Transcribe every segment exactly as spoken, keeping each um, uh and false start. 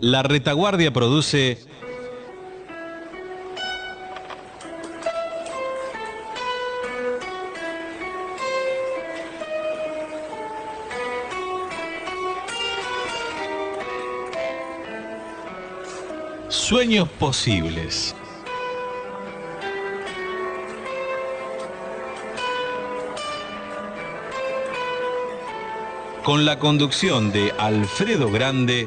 La Retaguardia produce Sueños Posibles. Con la conducción de Alfredo Grande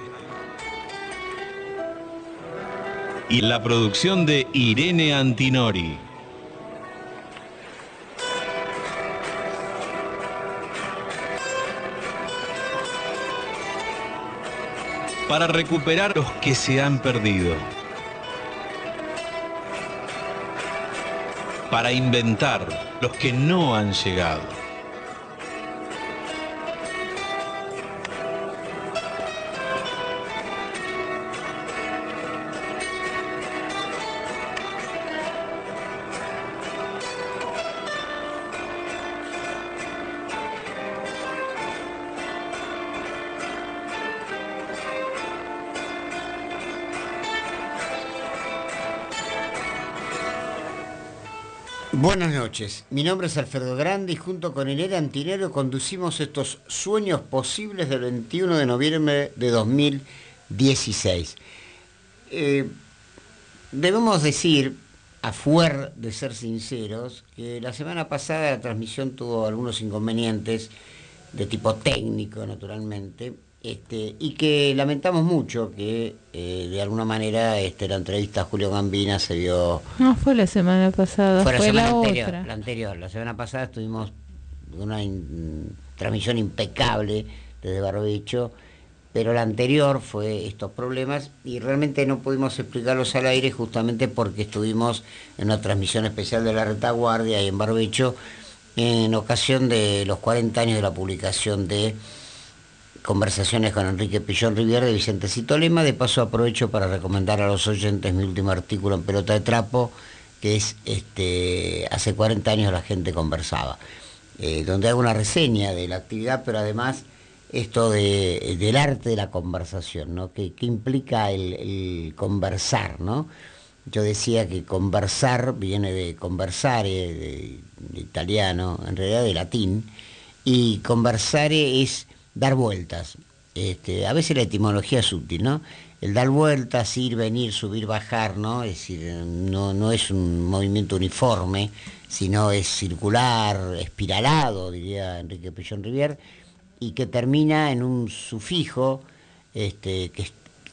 y la producción de Irene Antinori. Para recuperar los que se han perdido. Para inventar los que no han llegado. Buenas noches, mi nombre es Alfredo Grande y junto con Irene Antinori conducimos estos Sueños Posibles del veintiuno de noviembre de dos mil dieciséis. Eh, debemos decir, a fuer de ser sinceros, que la semana pasada la transmisión tuvo algunos inconvenientes de tipo técnico, naturalmente, este, y que lamentamos mucho que eh, de alguna manera este, la entrevista a Julio Gambina se vio... No fue la semana pasada, fue la, fue semana la anterior, otra. La anterior, la semana pasada estuvimos una in, transmisión impecable desde Barbecho, pero la anterior fue estos problemas y realmente no pudimos explicarlos al aire justamente porque estuvimos en una transmisión especial de la Retaguardia y en Barbecho en ocasión de los cuarenta años de la publicación de Conversaciones con Enrique Pillón Rivière de Vicentecito Lema. De paso aprovecho para recomendar a los oyentes mi último artículo en Pelota de Trapo, que es este hace cuarenta años la gente conversaba, eh, donde hago una reseña de la actividad, pero además esto de, del arte de la conversación, ¿no? Que, que implica el, el conversar, ¿no? Yo decía que conversar viene de conversare, de, de italiano, en realidad de latín, y conversare es dar vueltas. Este, a veces la etimología es útil, ¿no? El dar vueltas, ir, venir, subir, bajar, ¿no? Es decir, no, no es un movimiento uniforme, sino es circular, espiralado, diría Enrique Pillón Rivière, y que termina en un sufijo, este, que es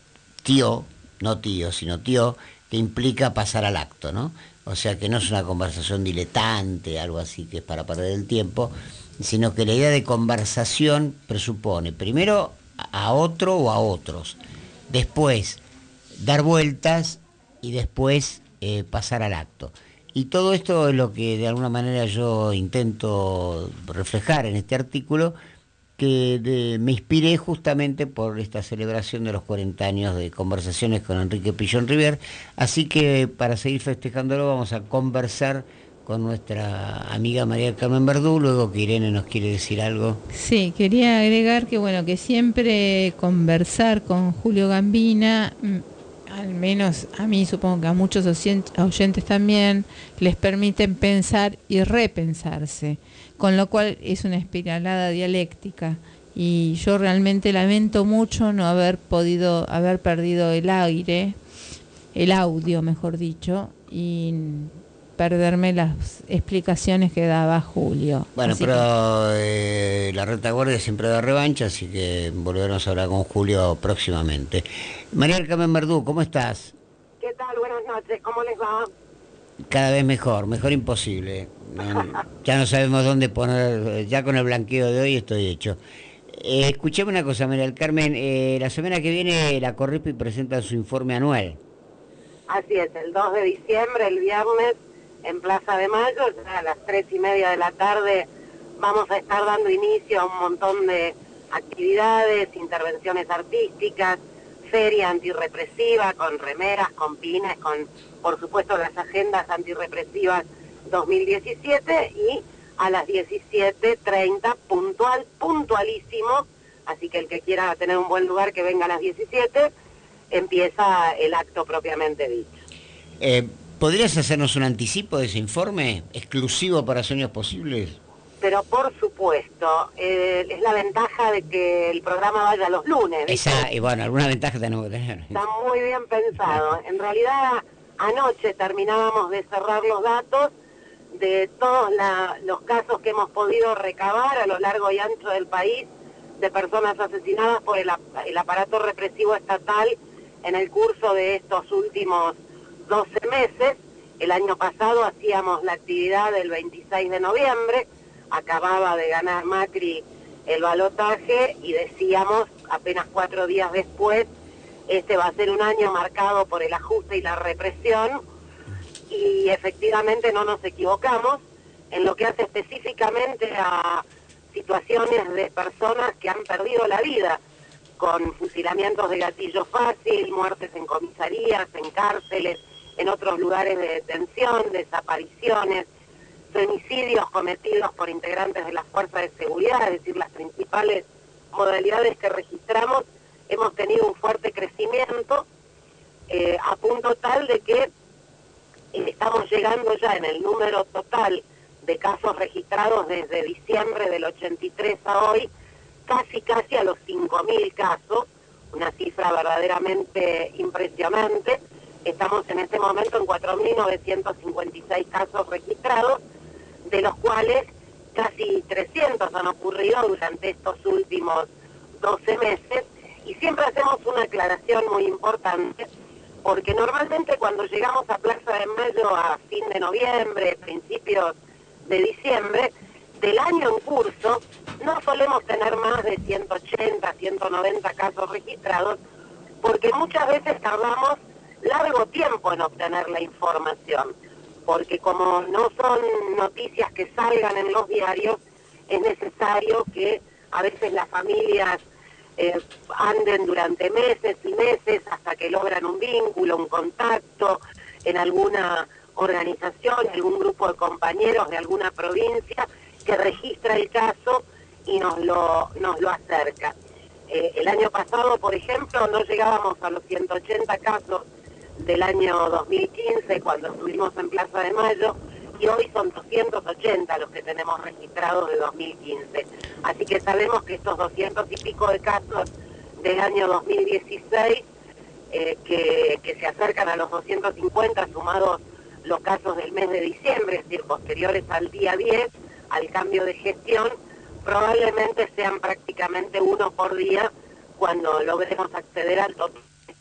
tío, no tío, sino tío, que implica pasar al acto, ¿no? O sea que no es una conversación diletante, algo así que es para perder el tiempo, sino que la idea de conversación presupone primero a otro o a otros, después dar vueltas y después eh, pasar al acto. Y todo esto es lo que de alguna manera yo intento reflejar en este artículo, que de, me inspiré justamente por esta celebración de los cuarenta años de Conversaciones con Enrique Pillón Rivière. Así que para seguir festejándolo vamos a conversar con nuestra amiga María del Carmen Verdú, luego que Irene nos quiere decir algo. Sí, quería agregar que bueno, que siempre conversar con Julio Gambina, al menos a mí, supongo que a muchos oyentes también, les permiten pensar y repensarse, con lo cual es una espiralada dialéctica. Y yo realmente lamento mucho no haber podido, haber perdido el aire, el audio, mejor dicho, y perderme las explicaciones que daba Julio. Bueno, así pero que... eh, la Retaguardia siempre da revancha, así que volveremos a hablar con Julio próximamente. María del Carmen Verdú, ¿cómo estás? ¿Qué tal? Buenas noches, ¿cómo les va? Cada vez mejor, mejor imposible. No, ya no sabemos dónde poner, ya con el blanqueo de hoy estoy hecho. Eh, escuchame una cosa, María del Carmen, eh, la semana que viene la Corripi presenta su informe anual. Así es, el dos de diciembre, el viernes, en Plaza de Mayo, ya a las tres y media de la tarde vamos a estar dando inicio a un montón de actividades, intervenciones artísticas, feria antirrepresiva con remeras, con pines, con por supuesto las agendas antirrepresivas dos mil diecisiete, y a las diecisiete treinta puntual, puntualísimo, así que el que quiera tener un buen lugar que venga a las diecisiete, empieza el acto propiamente dicho. Eh, ¿Podrías hacernos un anticipo de ese informe exclusivo para Sueños Posibles? Pero por supuesto, eh, es la ventaja de que el programa vaya los lunes. ¿viste? Esa, y bueno, alguna ventaja tenemos que tener. Está muy bien pensado. En realidad, anoche terminábamos de cerrar los datos de todos la, los casos que hemos podido recabar a lo largo y ancho del país de personas asesinadas por el, el aparato represivo estatal en el curso de estos últimos doce meses. El año pasado hacíamos la actividad del veintiséis de noviembre, acababa de ganar Macri el balotaje y decíamos apenas cuatro días después, este va a ser un año marcado por el ajuste y la represión, y efectivamente no nos equivocamos en lo que hace específicamente a situaciones de personas que han perdido la vida con fusilamientos de gatillo fácil, muertes en comisarías, en cárceles, en otros lugares de detención, desapariciones, femicidios cometidos por integrantes de las fuerzas de seguridad, es decir, las principales modalidades que registramos. Hemos tenido un fuerte crecimiento eh, a punto tal de que estamos llegando ya en el número total de casos registrados desde diciembre del ochenta y tres a hoy, casi casi a los cinco mil casos, una cifra verdaderamente impresionante. Estamos en este momento en cuatro mil novecientos cincuenta y seis casos registrados, de los cuales casi trescientos han ocurrido durante estos últimos doce meses, y siempre hacemos una aclaración muy importante, porque normalmente cuando llegamos a Plaza de Mayo a fin de noviembre, principios de diciembre, del año en curso, no solemos tener más de ciento ochenta, ciento noventa casos registrados, porque muchas veces tardamos largo tiempo en obtener la información, porque como no son noticias que salgan en los diarios, es necesario que a veces las familias eh, anden durante meses y meses hasta que logran un vínculo, un contacto en alguna organización, algún grupo de compañeros de alguna provincia que registra el caso y nos lo, nos lo acerca. Eh, el año pasado, por ejemplo, no llegábamos a los ciento ochenta casos del año dos mil quince, cuando estuvimos en Plaza de Mayo, y hoy son doscientos ochenta los que tenemos registrados de dos mil quince. Así que sabemos que estos doscientos y pico de casos del año dos mil dieciséis, eh, que, que se acercan a los doscientos cincuenta, sumados los casos del mes de diciembre, es decir, posteriores al día diez, al cambio de gestión, probablemente sean prácticamente uno por día cuando logremos acceder al total.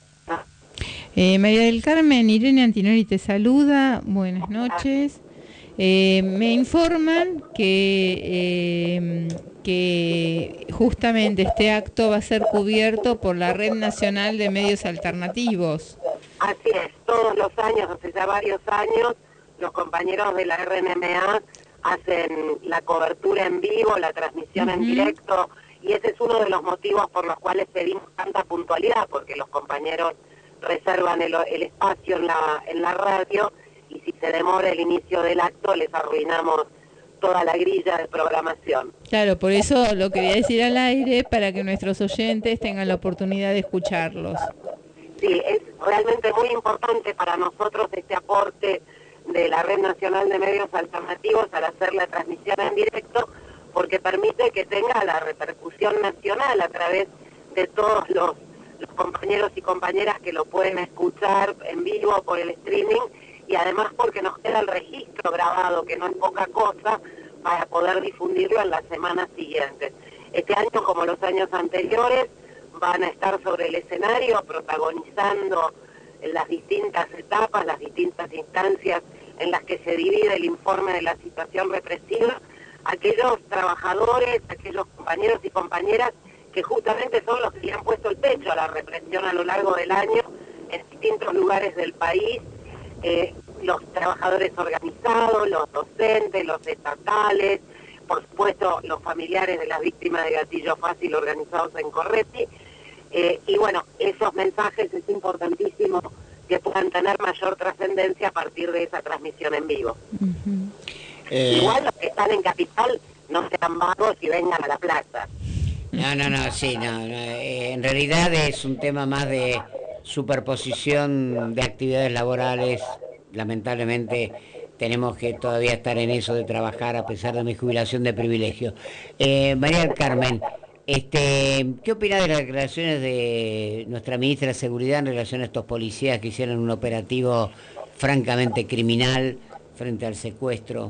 Eh, María del Carmen, Irene Antinori te saluda, buenas noches. Eh, me informan que, eh, que justamente este acto va a ser cubierto por la Red Nacional de Medios Alternativos. Así es, todos los años, hace ya varios años, los compañeros de la R N M A hacen la cobertura en vivo, la transmisión uh-huh. en directo, y ese es uno de los motivos por los cuales pedimos tanta puntualidad, porque los compañeros reservan el, el espacio en la, en la radio, y si se demora el inicio del acto les arruinamos toda la grilla de programación. Claro, por eso lo quería decir al aire, para que nuestros oyentes tengan la oportunidad de escucharlos. Sí, es realmente muy importante para nosotros este aporte de la Red Nacional de Medios Alternativos al hacer la transmisión en directo, porque permite que tenga la repercusión nacional a través de todos los los compañeros y compañeras que lo pueden escuchar en vivo por el streaming, y además porque nos queda el registro grabado, que no es poca cosa, para poder difundirlo en las semanas siguientes. Este año, como los años anteriores, van a estar sobre el escenario protagonizando las distintas etapas, las distintas instancias en las que se divide el informe de la situación represiva, aquellos trabajadores, aquellos compañeros y compañeras que justamente son los que le han puesto el pecho a la represión a lo largo del año en distintos lugares del país, eh, los trabajadores organizados, los docentes, los estatales, por supuesto los familiares de las víctimas de gatillo fácil organizados en Corretti, eh, y bueno, esos mensajes es importantísimo que puedan tener mayor trascendencia a partir de esa transmisión en vivo. Uh-huh. eh... Igual los que están en Capital no sean vagos y vengan a la plaza. No, no, no, sí, no, no. Eh, en realidad es un tema más de, superposición de actividades laborales, lamentablemente tenemos que todavía estar en eso de trabajar a pesar de mi jubilación de privilegio. Eh, María del Carmen, este, ¿qué opina de las declaraciones de nuestra ministra de Seguridad en relación a estos policías que hicieron un operativo francamente criminal frente al secuestro?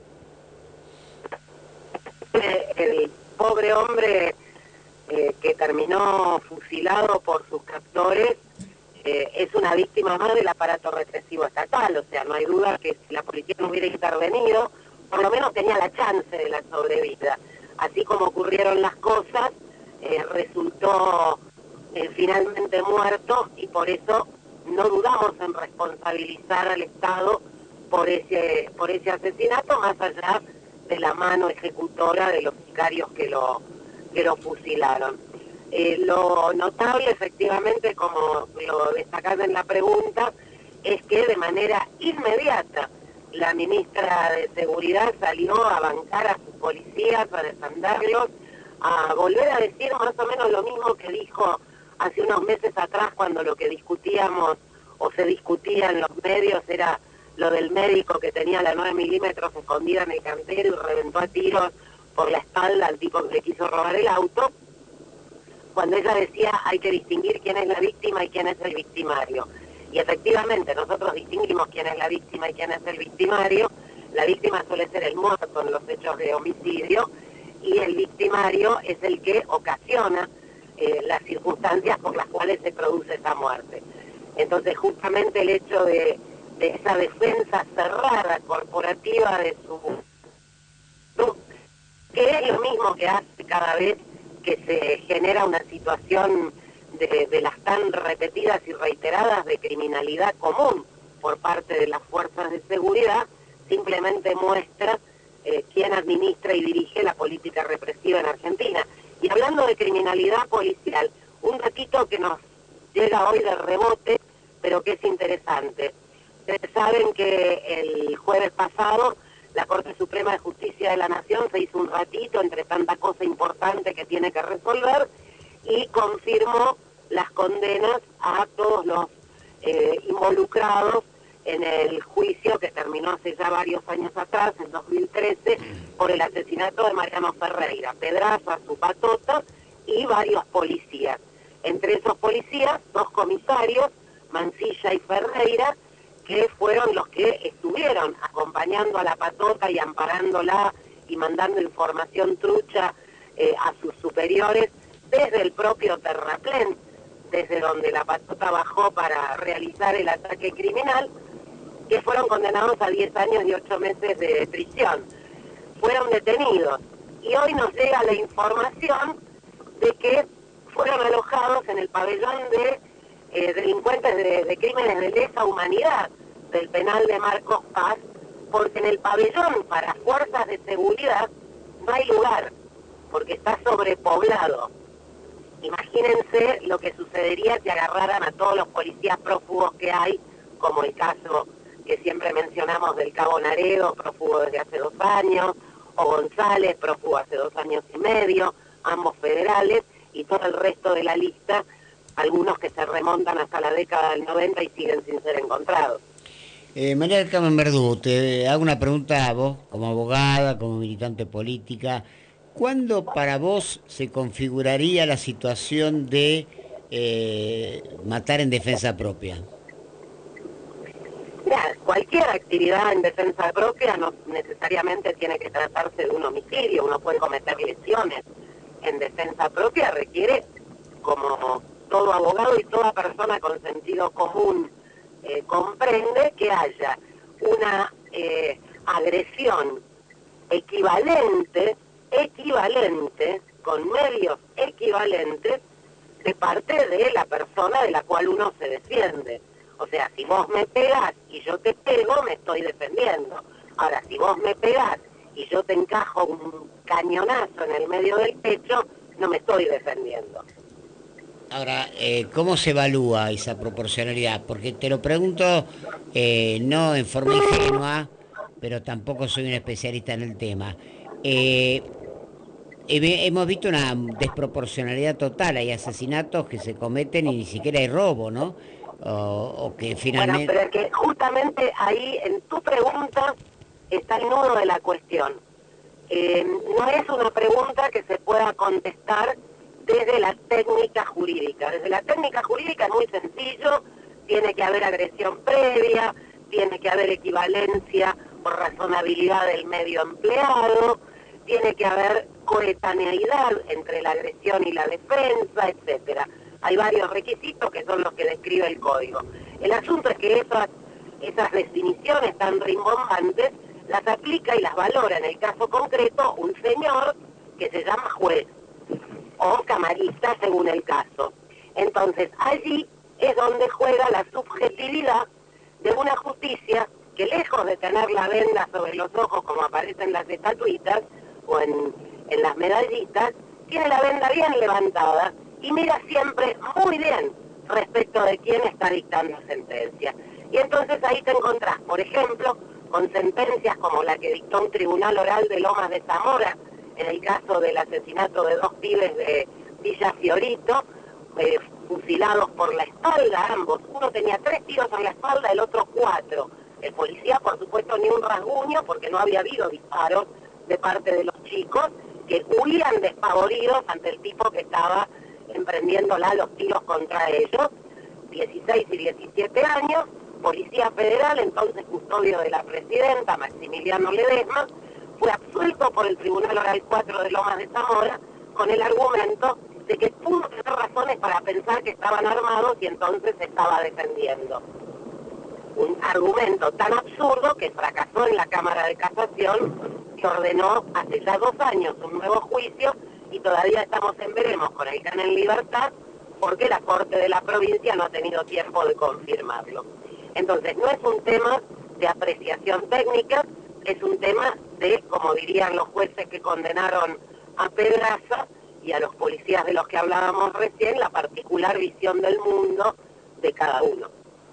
El pobre hombre eh, que terminó fusilado por sus captores eh, es una víctima más del aparato represivo estatal, o sea, no hay duda que si la policía no hubiera intervenido, por lo menos tenía la chance de la sobrevida. Así como ocurrieron las cosas, eh, resultó eh, finalmente muerto, y por eso no dudamos en responsabilizar al Estado por ese, por ese asesinato, más allá de la mano ejecutora de los sicarios que lo, que lo fusilaron. Eh, lo notable, efectivamente, como lo destacás en la pregunta, es que de manera inmediata la ministra de Seguridad salió a bancar a sus policías, a defenderlos, a volver a decir más o menos lo mismo que dijo hace unos meses atrás, cuando lo que discutíamos o se discutía en los medios era lo del médico que tenía la nueve milímetros escondida en el cantero y reventó a tiros por la espalda al tipo que le quiso robar el auto, cuando ella decía hay que distinguir quién es la víctima y quién es el victimario. Y efectivamente nosotros distinguimos quién es la víctima y quién es el victimario. La víctima suele ser el muerto en los hechos de homicidio, y el victimario es el que ocasiona eh, las circunstancias por las cuales se produce esa muerte. Entonces justamente el hecho de de esa defensa cerrada corporativa de su... que es lo mismo que hace cada vez que se genera una situación de, de las tan repetidas y reiteradas de criminalidad común por parte de las fuerzas de seguridad, simplemente muestra eh, quién administra y dirige la política represiva en Argentina. Y hablando de criminalidad policial, un ratito que nos llega hoy de rebote, pero que es interesante. Ustedes saben que el jueves pasado la Corte Suprema de Justicia de la Nación se hizo un ratito entre tanta cosa importante que tiene que resolver y confirmó las condenas a todos los eh, involucrados en el juicio que terminó hace ya varios años atrás, en dos mil trece, por el asesinato de Mariano Ferreira, Pedraza, su patota y varios policías. Entre esos policías, dos comisarios, Mancilla y Ferreira, que fueron los que estuvieron acompañando a la patota y amparándola y mandando información trucha eh, a sus superiores desde el propio terraplén, desde donde la patota bajó para realizar el ataque criminal, que fueron condenados a diez años y ocho meses de prisión. Fueron detenidos y hoy nos llega la información de que fueron alojados en el pabellón de eh, delincuentes de, de crímenes de lesa humanidad del penal de Marcos Paz, porque en el pabellón para fuerzas de seguridad no hay lugar, porque está sobrepoblado. Imagínense lo que sucedería si agarraran a todos los policías prófugos que hay, como el caso que siempre mencionamos del Cabo Naredo, prófugo desde hace dos años, o González, prófugo hace dos años y medio, ambos federales, y todo el resto de la lista, algunos que se remontan hasta la década del noventa y siguen sin ser encontrados. Eh, María del Carmen Verdú, te hago una pregunta a vos, como abogada, como militante política. ¿Cuándo para vos se configuraría la situación de eh, matar en defensa propia? Mira, cualquier actividad en defensa propia no necesariamente tiene que tratarse de un homicidio. Uno puede cometer lesiones en defensa propia, requiere, como todo abogado y toda persona con sentido común Eh, comprende, que haya una eh, agresión equivalente, equivalente, con medios equivalentes de parte de la persona de la cual uno se defiende. O sea, si vos me pegás y yo te pego, me estoy defendiendo. Ahora, si vos me pegás y yo te encajo un cañonazo en el medio del pecho, no me estoy defendiendo. Ahora, eh, ¿cómo se evalúa esa proporcionalidad? Porque te lo pregunto eh, no en forma ingenua, pero tampoco soy un especialista en el tema. Eh, he- hemos visto una desproporcionalidad total, hay asesinatos que se cometen y ni siquiera hay robo, ¿no? O, o que Bueno, finalmente... pero es que justamente ahí en tu pregunta está el nudo de la cuestión. Eh, no es una pregunta que se pueda contestar desde la técnica jurídica. Desde la técnica jurídica es muy sencillo, tiene que haber agresión previa, tiene que haber equivalencia por razonabilidad del medio empleado, tiene que haber coetaneidad entre la agresión y la defensa, etcétera. Hay varios requisitos que son los que describe el código. El asunto es que esas, esas definiciones tan rimbombantes las aplica y las valora en el caso concreto un señor que se llama juez o camarista según el caso. Entonces allí es donde juega la subjetividad de una justicia que lejos de tener la venda sobre los ojos como aparece en las estatuitas o en, en las medallitas, tiene la venda bien levantada y mira siempre muy bien respecto de quién está dictando sentencia. Y entonces ahí te encontrás, por ejemplo, con sentencias como la que dictó un tribunal oral de Lomas de Zamora en el caso del asesinato de dos pibes de Villa Fiorito, eh, fusilados por la espalda ambos. Uno tenía tres tiros en la espalda, el otro cuatro. El policía, por supuesto, ni un rasguño porque no había habido disparos de parte de los chicos que huían despavoridos ante el tipo que estaba emprendiéndola los tiros contra ellos. dieciséis y diecisiete años, Policía Federal, entonces custodio de la presidenta, Maximiliano Ledesma, fue absuelto por el Tribunal Oral cuatro de Lomas de Zamora con el argumento de que pudo tener razones para pensar que estaban armados y entonces se estaba defendiendo. Un argumento tan absurdo que fracasó en la Cámara de Casación, que ordenó hace ya dos años un nuevo juicio y todavía estamos en veremos con el can en libertad porque la Corte de la provincia no ha tenido tiempo de confirmarlo. Entonces no es un tema de apreciación técnica, es un tema de, como dirían los jueces que condenaron a Pedraza y a los policías de los que hablábamos recién, la particular visión del mundo de cada uno.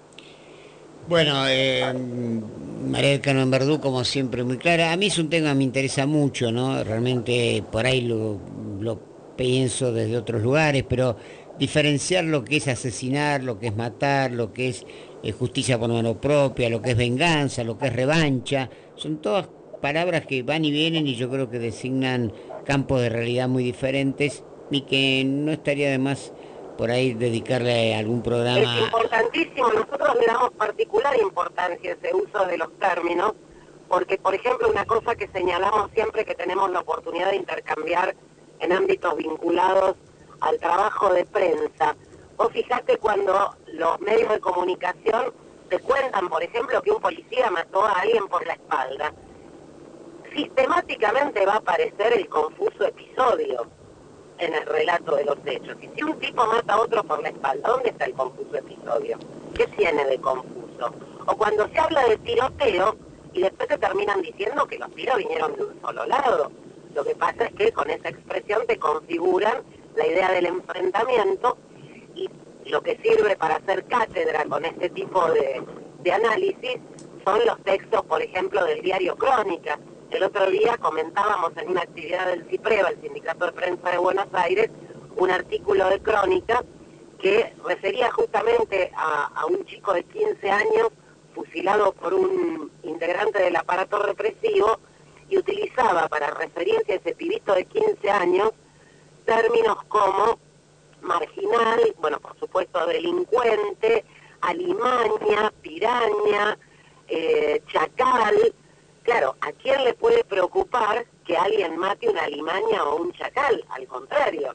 Bueno, eh, María del Carmen Verdú, como siempre, muy clara. A mí es un tema que me interesa mucho, ¿no? Realmente por ahí lo, lo pienso desde otros lugares, pero diferenciar lo que es asesinar, lo que es matar, lo que es eh, justicia por mano propia, lo que es venganza, lo que es revancha, son todas palabras que van y vienen y yo creo que designan campos de realidad muy diferentes y que no estaría de más por ahí dedicarle algún programa. Es importantísimo, nosotros le damos particular importancia a ese uso de los términos, porque por ejemplo una cosa que señalamos siempre que tenemos la oportunidad de intercambiar en ámbitos vinculados al trabajo de prensa, vos fijate cuando los medios de comunicación te cuentan, por ejemplo, que un policía mató a alguien por la espalda, sistemáticamente va a aparecer el confuso episodio en el relato de los hechos. Y si un tipo mata a otro por la espalda, ¿dónde está el confuso episodio? ¿Qué tiene de confuso? O cuando se habla de tiroteo y después te terminan diciendo que los tiros vinieron de un solo lado. Lo que pasa es que con esa expresión te configuran la idea del enfrentamiento y lo que sirve para hacer cátedra con este tipo de, de análisis son los textos, por ejemplo, del diario Crónica. El otro día comentábamos en una actividad del CIPREVA, el Sindicato de Prensa de Buenos Aires, un artículo de Crónica que refería justamente a, a un chico de quince años fusilado por un integrante del aparato represivo y utilizaba para referirse a ese pibito de quince años términos como marginal, bueno, por supuesto delincuente, alimaña, piraña, eh, chacal. Claro, ¿a quién le puede preocupar que alguien mate una alimaña o un chacal? Al contrario.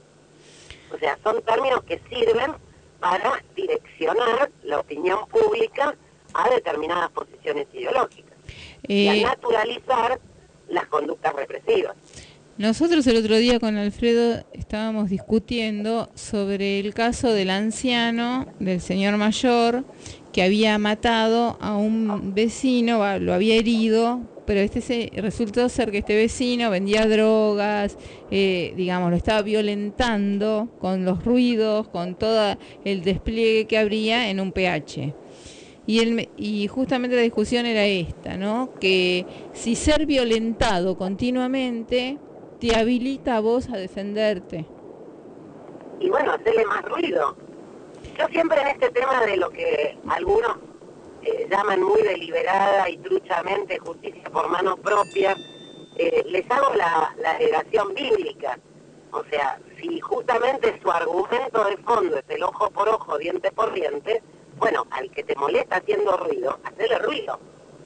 O sea, son términos que sirven para direccionar la opinión pública a determinadas posiciones ideológicas eh, y a naturalizar las conductas represivas. Nosotros el otro día con Alfredo estábamos discutiendo sobre el caso del anciano, del señor mayor, que había matado a un vecino, lo había herido, pero este se, resultó ser que este vecino vendía drogas, eh, digamos, lo estaba violentando con los ruidos, con todo el despliegue que habría en un P H. Y, el, y justamente la discusión era esta, ¿no? Que si ser violentado continuamente te habilita a vos a defenderte. Y bueno, hacerle más ruido. Yo siempre en este tema de lo que algunos eh, llaman muy deliberada y truchamente justicia por mano propia, eh, les hago la, la alegación bíblica. O sea, si justamente su argumento de fondo es el ojo por ojo, diente por diente, bueno, al que te molesta haciendo ruido, hacele ruido.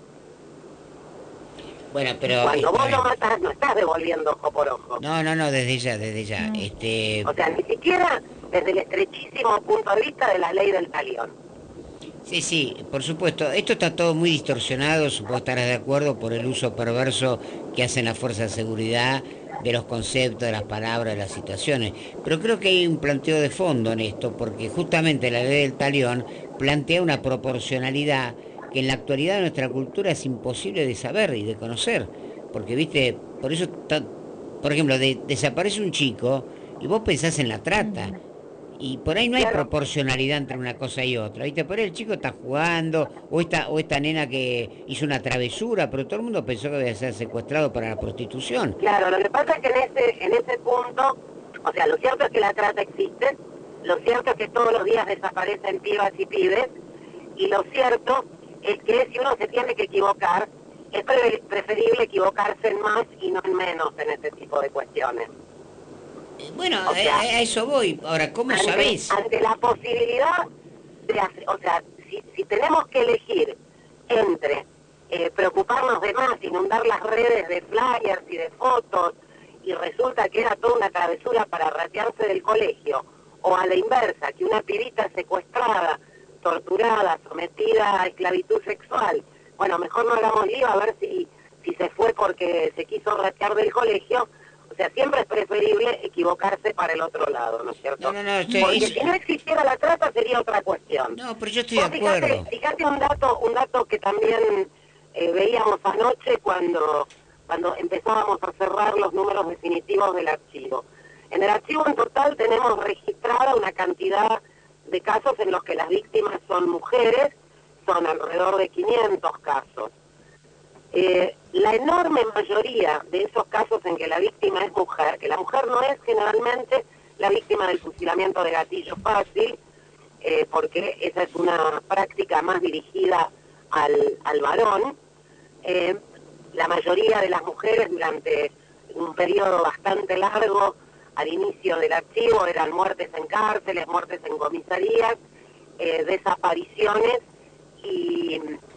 Bueno, pero... Cuando eh, vos lo matás, no estás devolviendo ojo por ojo. No, no, no, desde ya, desde ya. No. Este... O sea, ni siquiera desde el estrechísimo punto de vista de la ley del talión. Sí, sí, por supuesto. Esto está todo muy distorsionado, supongo estarás de acuerdo, por el uso perverso que hacen las fuerzas de seguridad de los conceptos, de las palabras, de las situaciones. Pero creo que hay un planteo de fondo en esto, porque justamente la ley del talión plantea una proporcionalidad que en la actualidad de nuestra cultura es imposible de saber y de conocer. Porque, viste, por eso, ta, por ejemplo, de, desaparece un chico y vos pensás en la trata. Y por ahí no hay proporcionalidad entre una cosa y otra, ¿viste? Por ahí el chico está jugando, o esta, o esta nena que hizo una travesura, pero todo el mundo pensó que debía ser secuestrado para la prostitución. Claro, lo que pasa es que en ese, en ese punto, o sea, lo cierto es que la trata existe, lo cierto es que todos los días desaparecen pibas y pibes, y lo cierto es que si uno se tiene que equivocar, es pre preferible equivocarse en más y no en menos en ese tipo de cuestiones. Bueno, O sea, a, a eso voy. Ahora, ¿cómo ante, sabés? Ante la posibilidad de hacer, o sea, si, si tenemos que elegir entre eh, preocuparnos de más, inundar las redes de flyers y de fotos, y resulta que era toda una travesura para ratearse del colegio, o a la inversa, que una pibita secuestrada, torturada, sometida a esclavitud sexual, bueno, mejor no hagamos lío a ver si, si se fue porque se quiso ratear del colegio. O sea, siempre es preferible equivocarse para el otro lado, ¿no es cierto? No, no, no, estoy, Porque es... si no existiera la trata sería otra cuestión. No, pero yo estoy de Vos fíjate, acuerdo. fíjate un dato, un dato que también eh, veíamos anoche cuando, cuando empezábamos a cerrar los números definitivos del archivo. En el archivo en total tenemos registrada una cantidad de casos en los que las víctimas son mujeres, son alrededor de quinientos casos. Eh, la enorme mayoría de esos casos en que la víctima es mujer, que la mujer no es generalmente la víctima del fusilamiento de gatillo fácil, eh, porque esa es una práctica más dirigida al, al varón, eh, la mayoría de las mujeres durante un periodo bastante largo al inicio del archivo eran muertes en cárceles, muertes en comisarías, eh, desapariciones y...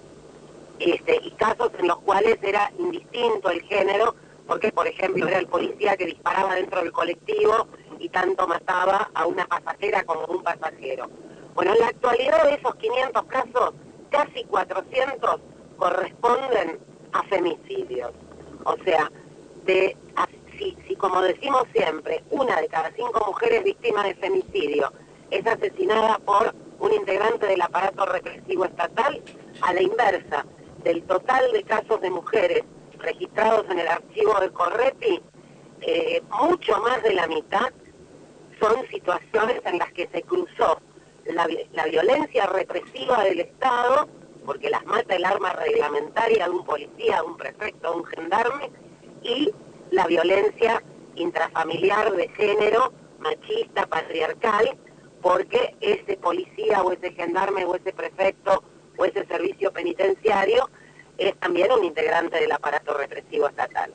Este, y casos en los cuales era indistinto el género, porque por ejemplo era el policía que disparaba dentro del colectivo y tanto mataba a una pasajera como a un pasajero. Bueno, en la actualidad de esos quinientos casos, casi cuatrocientos corresponden a femicidios. O sea, de, a, si, si como decimos siempre, una de cada cinco mujeres víctimas de femicidio es asesinada por un integrante del aparato represivo estatal, a la inversa, del total de casos de mujeres registrados en el archivo de Correpi, eh, mucho más de la mitad son situaciones en las que se cruzó la, la violencia represiva del Estado, porque las mata el arma reglamentaria de un policía, de un prefecto, de un gendarme, y la violencia intrafamiliar de género, machista, patriarcal, porque ese policía o ese gendarme o ese prefecto o ese servicio penitenciario es también un integrante del aparato represivo estatal.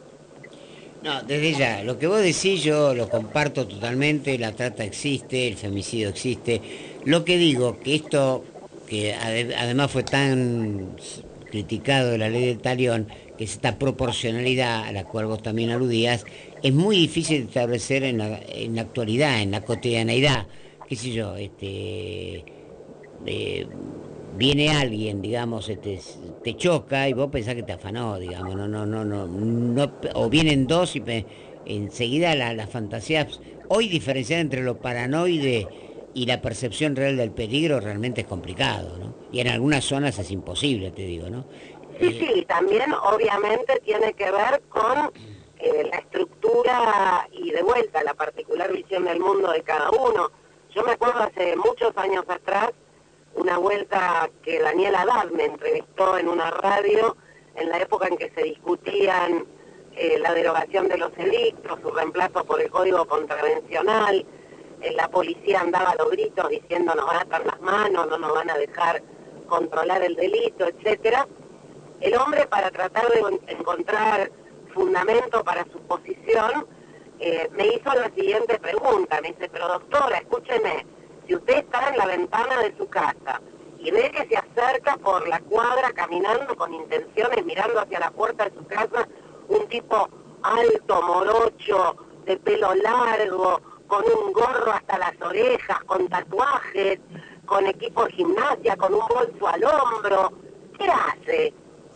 No, desde ya, lo que vos decís yo lo comparto totalmente, la trata existe, el femicidio existe. Lo que digo, que esto, que ade además fue tan criticado de la ley del talión, que es esta proporcionalidad a la cual vos también aludías, es muy difícil de establecer en la, en la actualidad, en la cotidianeidad. Qué sé yo, este... Eh, viene alguien, digamos, te, te choca y vos pensás que te afanó, digamos, no, no, no, no, no o vienen dos y pe, enseguida las la fantasías. Hoy diferenciar entre lo paranoide y la percepción real del peligro realmente es complicado, ¿no? Y en algunas zonas es imposible, te digo, ¿no? Sí, eh, sí, también obviamente tiene que ver con eh, la estructura y de vuelta la particular visión del mundo de cada uno. Yo me acuerdo hace muchos años atrás, una vuelta que Daniel Haddad me entrevistó en una radio en la época en que se discutían eh, la derogación de los edictos, su reemplazo por el Código Contravencional, eh, la policía andaba a los gritos diciendo nos van a atar las manos, no nos van a dejar controlar el delito, etcétera. El hombre, para tratar de encontrar fundamento para su posición, eh, me hizo la siguiente pregunta, me dice, pero doctora, escúcheme, si usted está en la ventana de su casa y ve que se acerca por la cuadra caminando con intenciones, mirando hacia la puerta de su casa, un tipo alto, morocho, de pelo largo, con un gorro hasta las orejas, con tatuajes, con equipo de gimnasia, con un bolso al hombro, ¿qué hace?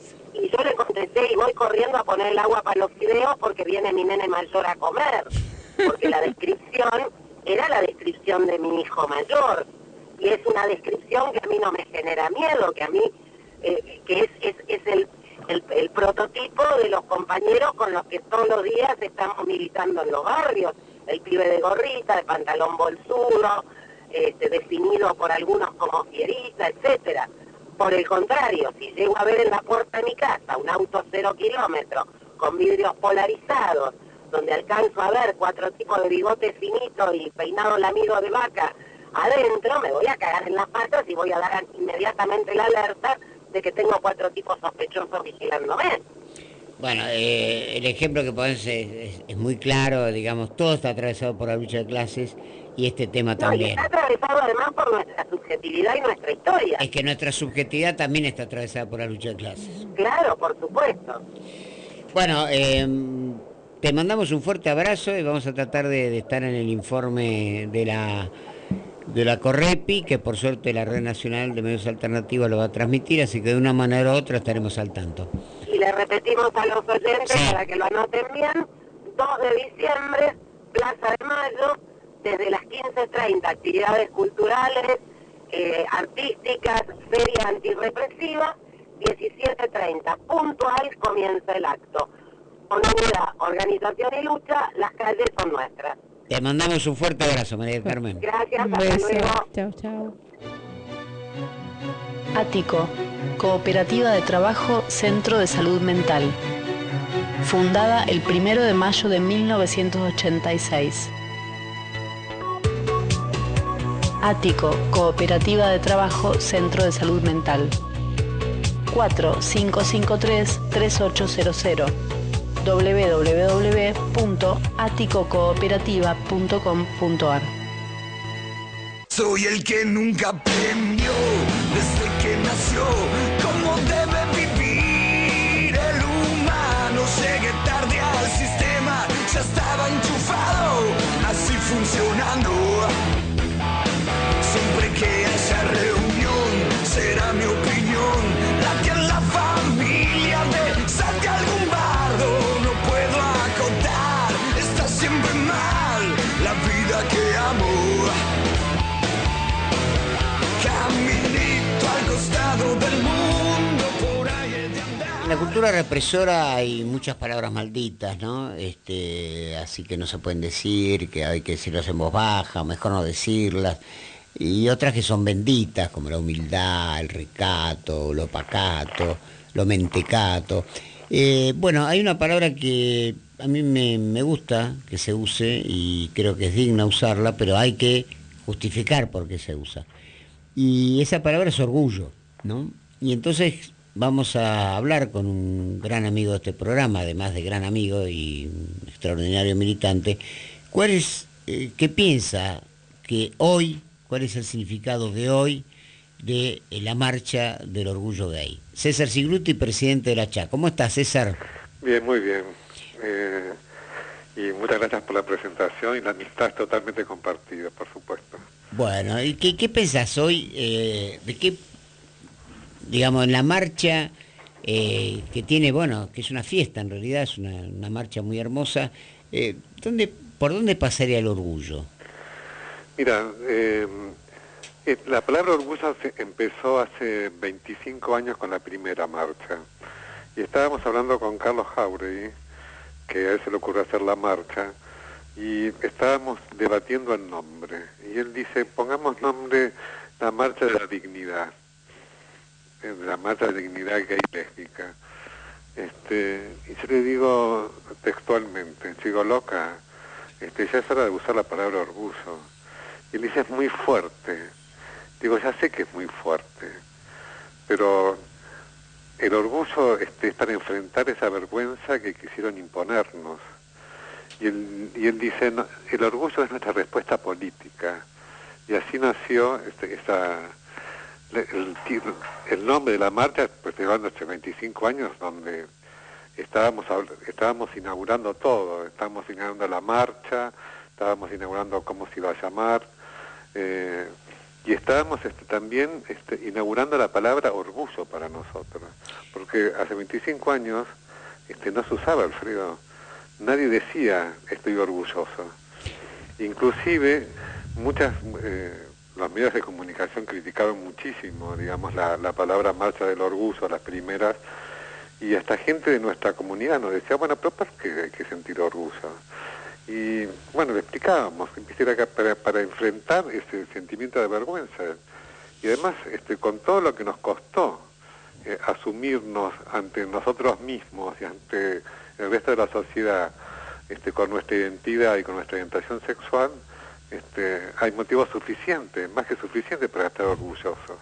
Y yo le contesté, y voy corriendo a poner el agua para los fideos porque viene mi nene mayor a comer, porque la descripción era la descripción de mi hijo mayor, y es una descripción que a mí no me genera miedo, que a mí, eh, que es, es, es el, el, el prototipo de los compañeros con los que todos los días estamos militando en los barrios, el pibe de gorrita, de pantalón bolsudo, este, definido por algunos como fierita, etcétera. Por el contrario, si llego a ver en la puerta de mi casa un auto cero kilómetros con vidrios polarizados, donde alcanzo a ver cuatro tipos de bigote finito y peinado lamido de vaca adentro, me voy a cagar en las patas y voy a dar inmediatamente la alerta de que tengo cuatro tipos sospechosos vigilándome. Bueno, eh, el ejemplo que pones es, es, es muy claro, digamos, todo está atravesado por la lucha de clases y este tema no, también. Y está atravesado además por nuestra subjetividad y nuestra historia. Es que nuestra subjetividad también está atravesada por la lucha de clases. Claro, por supuesto. Bueno, eh, te mandamos un fuerte abrazo y vamos a tratar de, de estar en el informe de la de la Correpi, que por suerte la Red Nacional de Medios Alternativos lo va a transmitir, así que de una manera u otra estaremos al tanto. Y le repetimos a los oyentes, sí, para que lo anoten bien, dos de diciembre, Plaza de Mayo, desde las quince treinta, actividades culturales, eh, artísticas, feria antirrepresiva, diecisiete treinta, puntual, comienza el acto. Con unidad, organización y lucha, las calles son nuestras. Te mandamos un fuerte abrazo, María del Carmen. Gracias, Un hasta beso. luego. Chao, chao. Ático, Cooperativa de Trabajo Centro de Salud Mental. Fundada el primero de mayo de mil novecientos ochenta y seis. Ático, Cooperativa de Trabajo Centro de Salud Mental. cuatro cinco cinco tres, tres ocho cero cero. doble u doble u doble u punto ático cooperativa punto com punto a r. Soy el que nunca aprendió desde que nació cómo debe vivir el humano. Llegué tarde al sistema, ya estaba enchufado, así funcionando. Siempre que haya reunión, será mi opinión la que en la familia de salte algún bardo. No puedo acotar, está siempre mal la vida que amo. Caminito al costado del mundo, por ahí he de andar. En la cultura represora hay muchas palabras malditas, ¿no? Este, así que no se pueden decir, que hay que decirlas en voz baja, mejor no decirlas. Y otras que son benditas, como la humildad, el recato, lo pacato, lo mentecato. Eh, bueno, hay una palabra que a mí me, me gusta que se use y creo que es digna usarla, pero hay que justificar por qué se usa. Y esa palabra es orgullo, ¿no? Y entonces vamos a hablar con un gran amigo de este programa, además de gran amigo y un extraordinario militante. ¿Cuál es, eh, qué piensa que hoy, cuál es el significado de hoy de eh, la marcha del orgullo gay? César Sigruti, presidente de la C H A. ¿Cómo estás, César? Bien, muy bien. Eh, y muchas gracias por la presentación y la amistad es totalmente compartida, por supuesto. Bueno, ¿y qué, qué pensás hoy eh, de qué, digamos, en la marcha eh, que tiene, bueno, que es una fiesta en realidad, es una, una marcha muy hermosa, eh, ¿dónde, ¿por dónde pasaría el orgullo? Mira, eh, eh, la palabra orgullo se empezó hace veinticinco años con la primera marcha. Y estábamos hablando con Carlos Jauregui, que a él se le ocurrió hacer la marcha, y estábamos debatiendo el nombre. Y él dice, pongamos nombre la marcha de la dignidad, eh, la marcha de dignidad gay lésbica. Este, y yo le digo textualmente, chico loca, este, ya es hora de usar la palabra orgullo. Y él dice, es muy fuerte. Digo, ya sé que es muy fuerte, pero el orgullo este, es para enfrentar esa vergüenza que quisieron imponernos. Y él, y él dice, no, el orgullo es nuestra respuesta política. Y así nació este, esa, el, el nombre de la marcha, pues llevando hace veinticinco años, donde estábamos estábamos inaugurando todo, estábamos inaugurando la marcha, estábamos inaugurando cómo se iba a llamar, eh, y estábamos este, también este, inaugurando la palabra orgullo para nosotros, porque hace veinticinco años este, no se usaba, Alfredo. Nadie decía estoy orgulloso. Inclusive muchas eh, los medios de comunicación criticaban muchísimo, digamos, la, la palabra marcha del orgullo, las primeras, y hasta gente de nuestra comunidad nos decía, bueno, pero ¿por qué hay que sentir orgullo? Y bueno, le explicábamos, que para, para enfrentar ese sentimiento de vergüenza, y además este, con todo lo que nos costó eh, asumirnos ante nosotros mismos y ante el resto de la sociedad, este, con nuestra identidad y con nuestra orientación sexual, este, hay motivos suficientes, más que suficientes para estar orgullosos.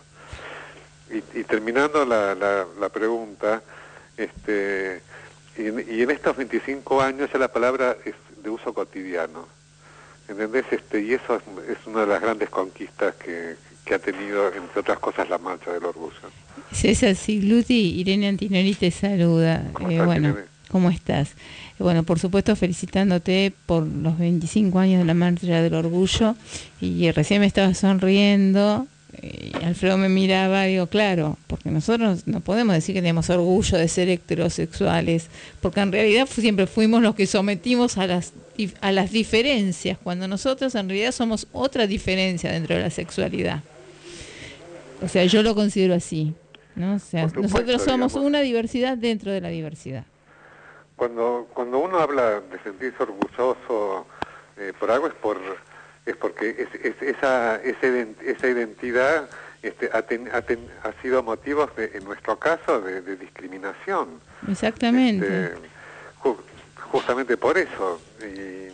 Y, y terminando la, la, la pregunta, este, y, y en estos veinticinco años ya la palabra es de uso cotidiano, ¿entendés? Este, y eso es, es una de las grandes conquistas que, que ha tenido, entre otras cosas, la marcha del orgullo. César Sigluti, Irene Antinori te saluda. ¿Cómo eh, estás, bueno, Irene? ¿cómo estás? Bueno, por supuesto felicitándote por los veinticinco años de la Marcha del Orgullo, y recién me estaba sonriendo, y Alfredo me miraba y digo, claro, porque nosotros no podemos decir que tenemos orgullo de ser heterosexuales, porque en realidad siempre fuimos los que sometimos a las, a las diferencias, cuando nosotros en realidad somos otra diferencia dentro de la sexualidad. O sea, yo lo considero así, ¿no? O sea, Por supuesto, nosotros somos digamos, una diversidad dentro de la diversidad. Cuando cuando uno habla de sentirse orgulloso eh, por algo es por es porque es, es, esa esa, esa identidad este, ha, ten, ha, ten, ha sido motivos de, en nuestro caso de, de discriminación. Exactamente. Este, ju, justamente por eso. Y,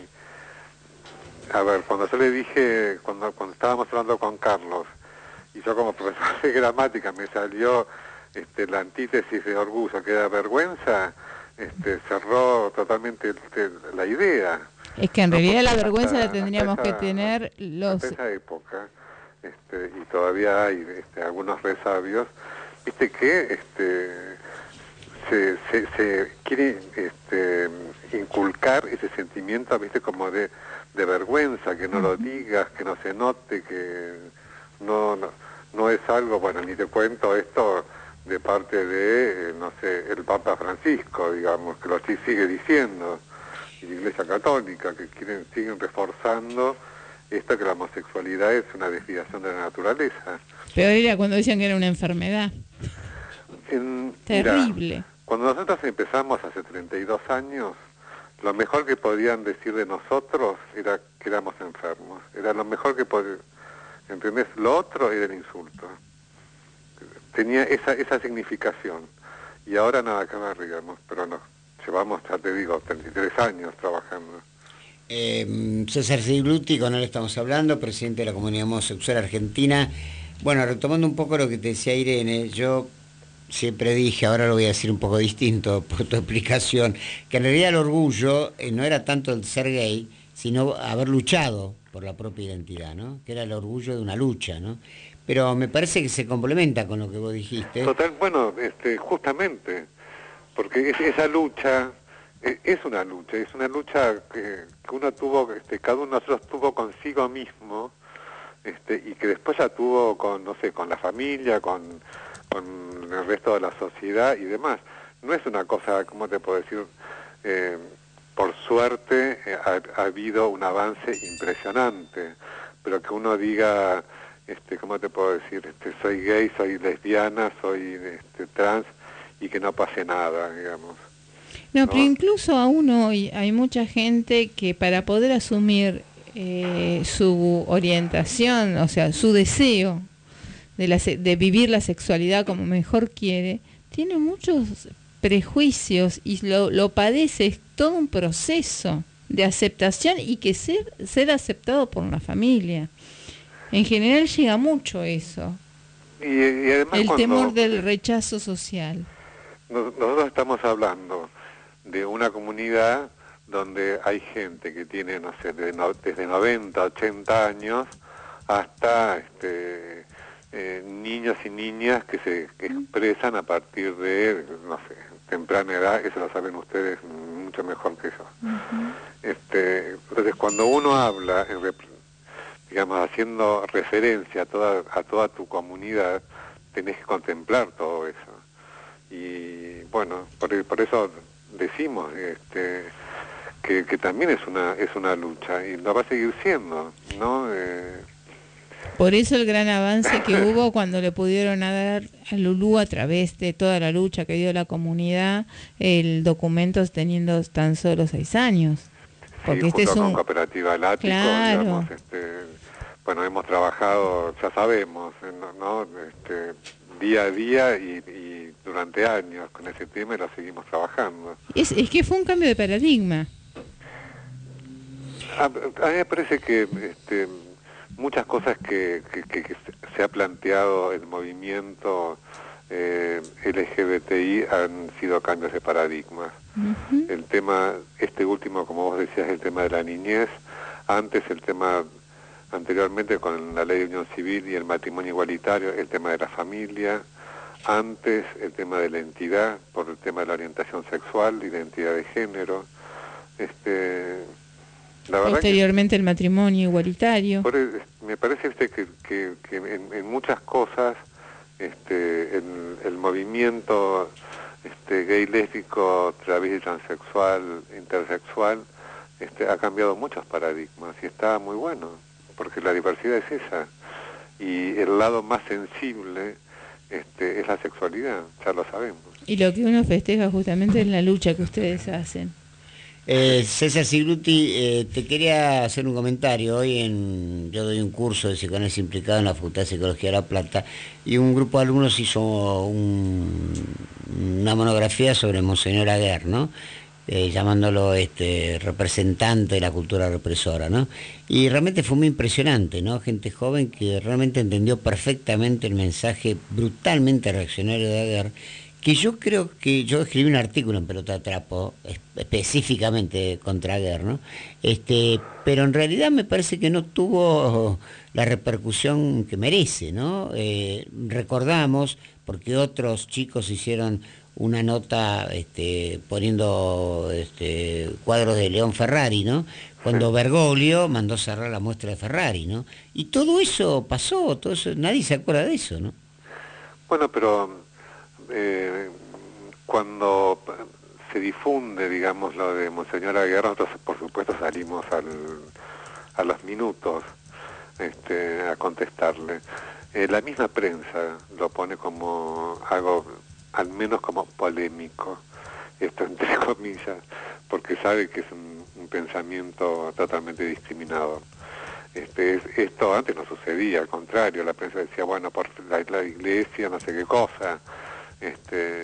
a ver, cuando yo le dije, cuando cuando estábamos hablando con Carlos, y yo como profesor de gramática me salió este, la antítesis de orgullo, que era vergüenza, este, cerró totalmente este, la idea. Es que en No, realidad la porque vergüenza hasta- la tendríamos hasta que esa- tener los... hasta esa época, este, y todavía hay este, algunos resabios, viste que este, se, se, se quiere este, inculcar ese sentimiento, viste, como de, de vergüenza, que no lo digas, que no se note, que no, no, no es algo, bueno, ni te cuento esto de parte de, eh, no sé, el Papa Francisco, digamos, que lo sí sigue diciendo, y la Iglesia Católica, que quieren siguen reforzando esto, que la homosexualidad es una desviación de la naturaleza. Peor era cuando decían que era una enfermedad. En, Terrible. Mira, cuando nosotros empezamos hace treinta y dos años, lo mejor que podían decir de nosotros era que éramos enfermos. Era lo mejor que podían, ¿entendés? Lo otro era el insulto. Tenía esa esa significación. Y ahora nada que ver, digamos, pero no. Llevamos, ya te digo, treinta y tres años trabajando. Eh, César Sigluti, con él estamos hablando, presidente de la Comunidad Homosexual Argentina. Bueno, retomando un poco lo que te decía Irene, yo siempre dije, ahora lo voy a decir un poco distinto por tu explicación, que en realidad el orgullo eh, no era tanto el ser gay, sino haber luchado por la propia identidad, ¿no? Que era el orgullo de una lucha, ¿no? Pero me parece que se complementa con lo que vos dijiste. Total, bueno, este, justamente, porque es, esa lucha eh, es una lucha, es una lucha que, que uno tuvo, este, cada uno de nosotros tuvo consigo mismo, este, y que después ya tuvo con, no sé, con la familia, con, con el resto de la sociedad y demás. No es una cosa, ¿cómo te puedo decir? Eh, por suerte eh, ha, ha habido un avance impresionante, pero que uno diga, este, ¿cómo te puedo decir? Este, soy gay, soy lesbiana, soy este, trans, y que no pase nada, digamos. No, ¿no? pero incluso aún hoy hay mucha gente que para poder asumir eh, su orientación, o sea, su deseo de, la, de vivir la sexualidad como mejor quiere, tiene muchos prejuicios y lo, lo padece, es todo un proceso de aceptación y que ser, ser aceptado por la familia. En general llega mucho eso. Y, y además el cuando temor del rechazo social. Nosotros estamos hablando de una comunidad donde hay gente que tiene, no sé, desde, no, desde noventa, ochenta años hasta este, eh, niños y niñas que se expresan a partir de, no sé, temprana edad, eso lo saben ustedes mucho mejor que yo. Uh-huh. Este, entonces, cuando uno habla, en, digamos, haciendo referencia a toda, a toda tu comunidad, tenés que contemplar todo eso. Y bueno, por, por eso decimos este, que, que también es una es una lucha y lo va a seguir siendo, ¿no? Eh... Por eso el gran avance que hubo cuando le pudieron dar a Lulú, a través de toda la lucha que dio la comunidad, el documento teniendo tan solo seis años. Porque sí, este junto es un... con Cooperativa Lático, claro. digamos, este, bueno, hemos trabajado, ya sabemos, ¿no? ¿no? Este, día a día y, y durante años con ese tema y lo seguimos trabajando. Es, es que fue un cambio de paradigma. A, a mí me parece que este, muchas cosas que, que, que, que se ha planteado el movimiento eh, L G B T I han sido cambios de paradigmas. Uh-huh. El tema, este último, como vos decías, el tema de la niñez, antes el tema... anteriormente con la ley de unión civil y el matrimonio igualitario, el tema de la familia, antes el tema de la entidad, por el tema de la orientación sexual, identidad de género, este, la verdad posteriormente que, el matrimonio igualitario. Por el, me parece este que, que, que en, en muchas cosas este, el, el movimiento este, gay, lésbico, travesti, transexual, intersexual, este, ha cambiado muchos paradigmas y está muy bueno, porque la diversidad es esa, y el lado más sensible este, es la sexualidad, ya lo sabemos. Y lo que uno festeja justamente es la lucha que ustedes hacen. Eh, César Sigruti, eh, te quería hacer un comentario. Hoy en, yo doy un curso de psicoanálisis implicado en la Facultad de Psicología de La Plata, y un grupo de alumnos hizo un, una monografía sobre Monseñor Aguer, ¿no? Eh, llamándolo este representante de la cultura represora, ¿no? Y realmente fue muy impresionante, ¿no? Gente joven que realmente entendió perfectamente el mensaje brutalmente reaccionario de Aguer, que yo creo que yo escribí un artículo en Pelota de Trapo específicamente contra Aguer, ¿no? Este, pero en realidad me parece que no tuvo la repercusión que merece, ¿no? Eh, recordamos, porque otros chicos hicieron una nota este, poniendo este, cuadros de León Ferrari, ¿no? Cuando Bergoglio mandó cerrar la muestra de Ferrari, ¿no? Y todo eso pasó, todo eso, nadie se acuerda de eso, ¿no? Bueno, pero eh, cuando se difunde, digamos, lo de Monseñor Aguer, nosotros por supuesto salimos al, a los minutos este, a contestarle. Eh, la misma prensa lo pone como algo, al menos como polémico, esto entre comillas, porque sabe que es un, un pensamiento totalmente discriminador. Este, es, esto antes no sucedía, al contrario, la prensa decía, bueno, por la, la iglesia, no sé qué cosa, este,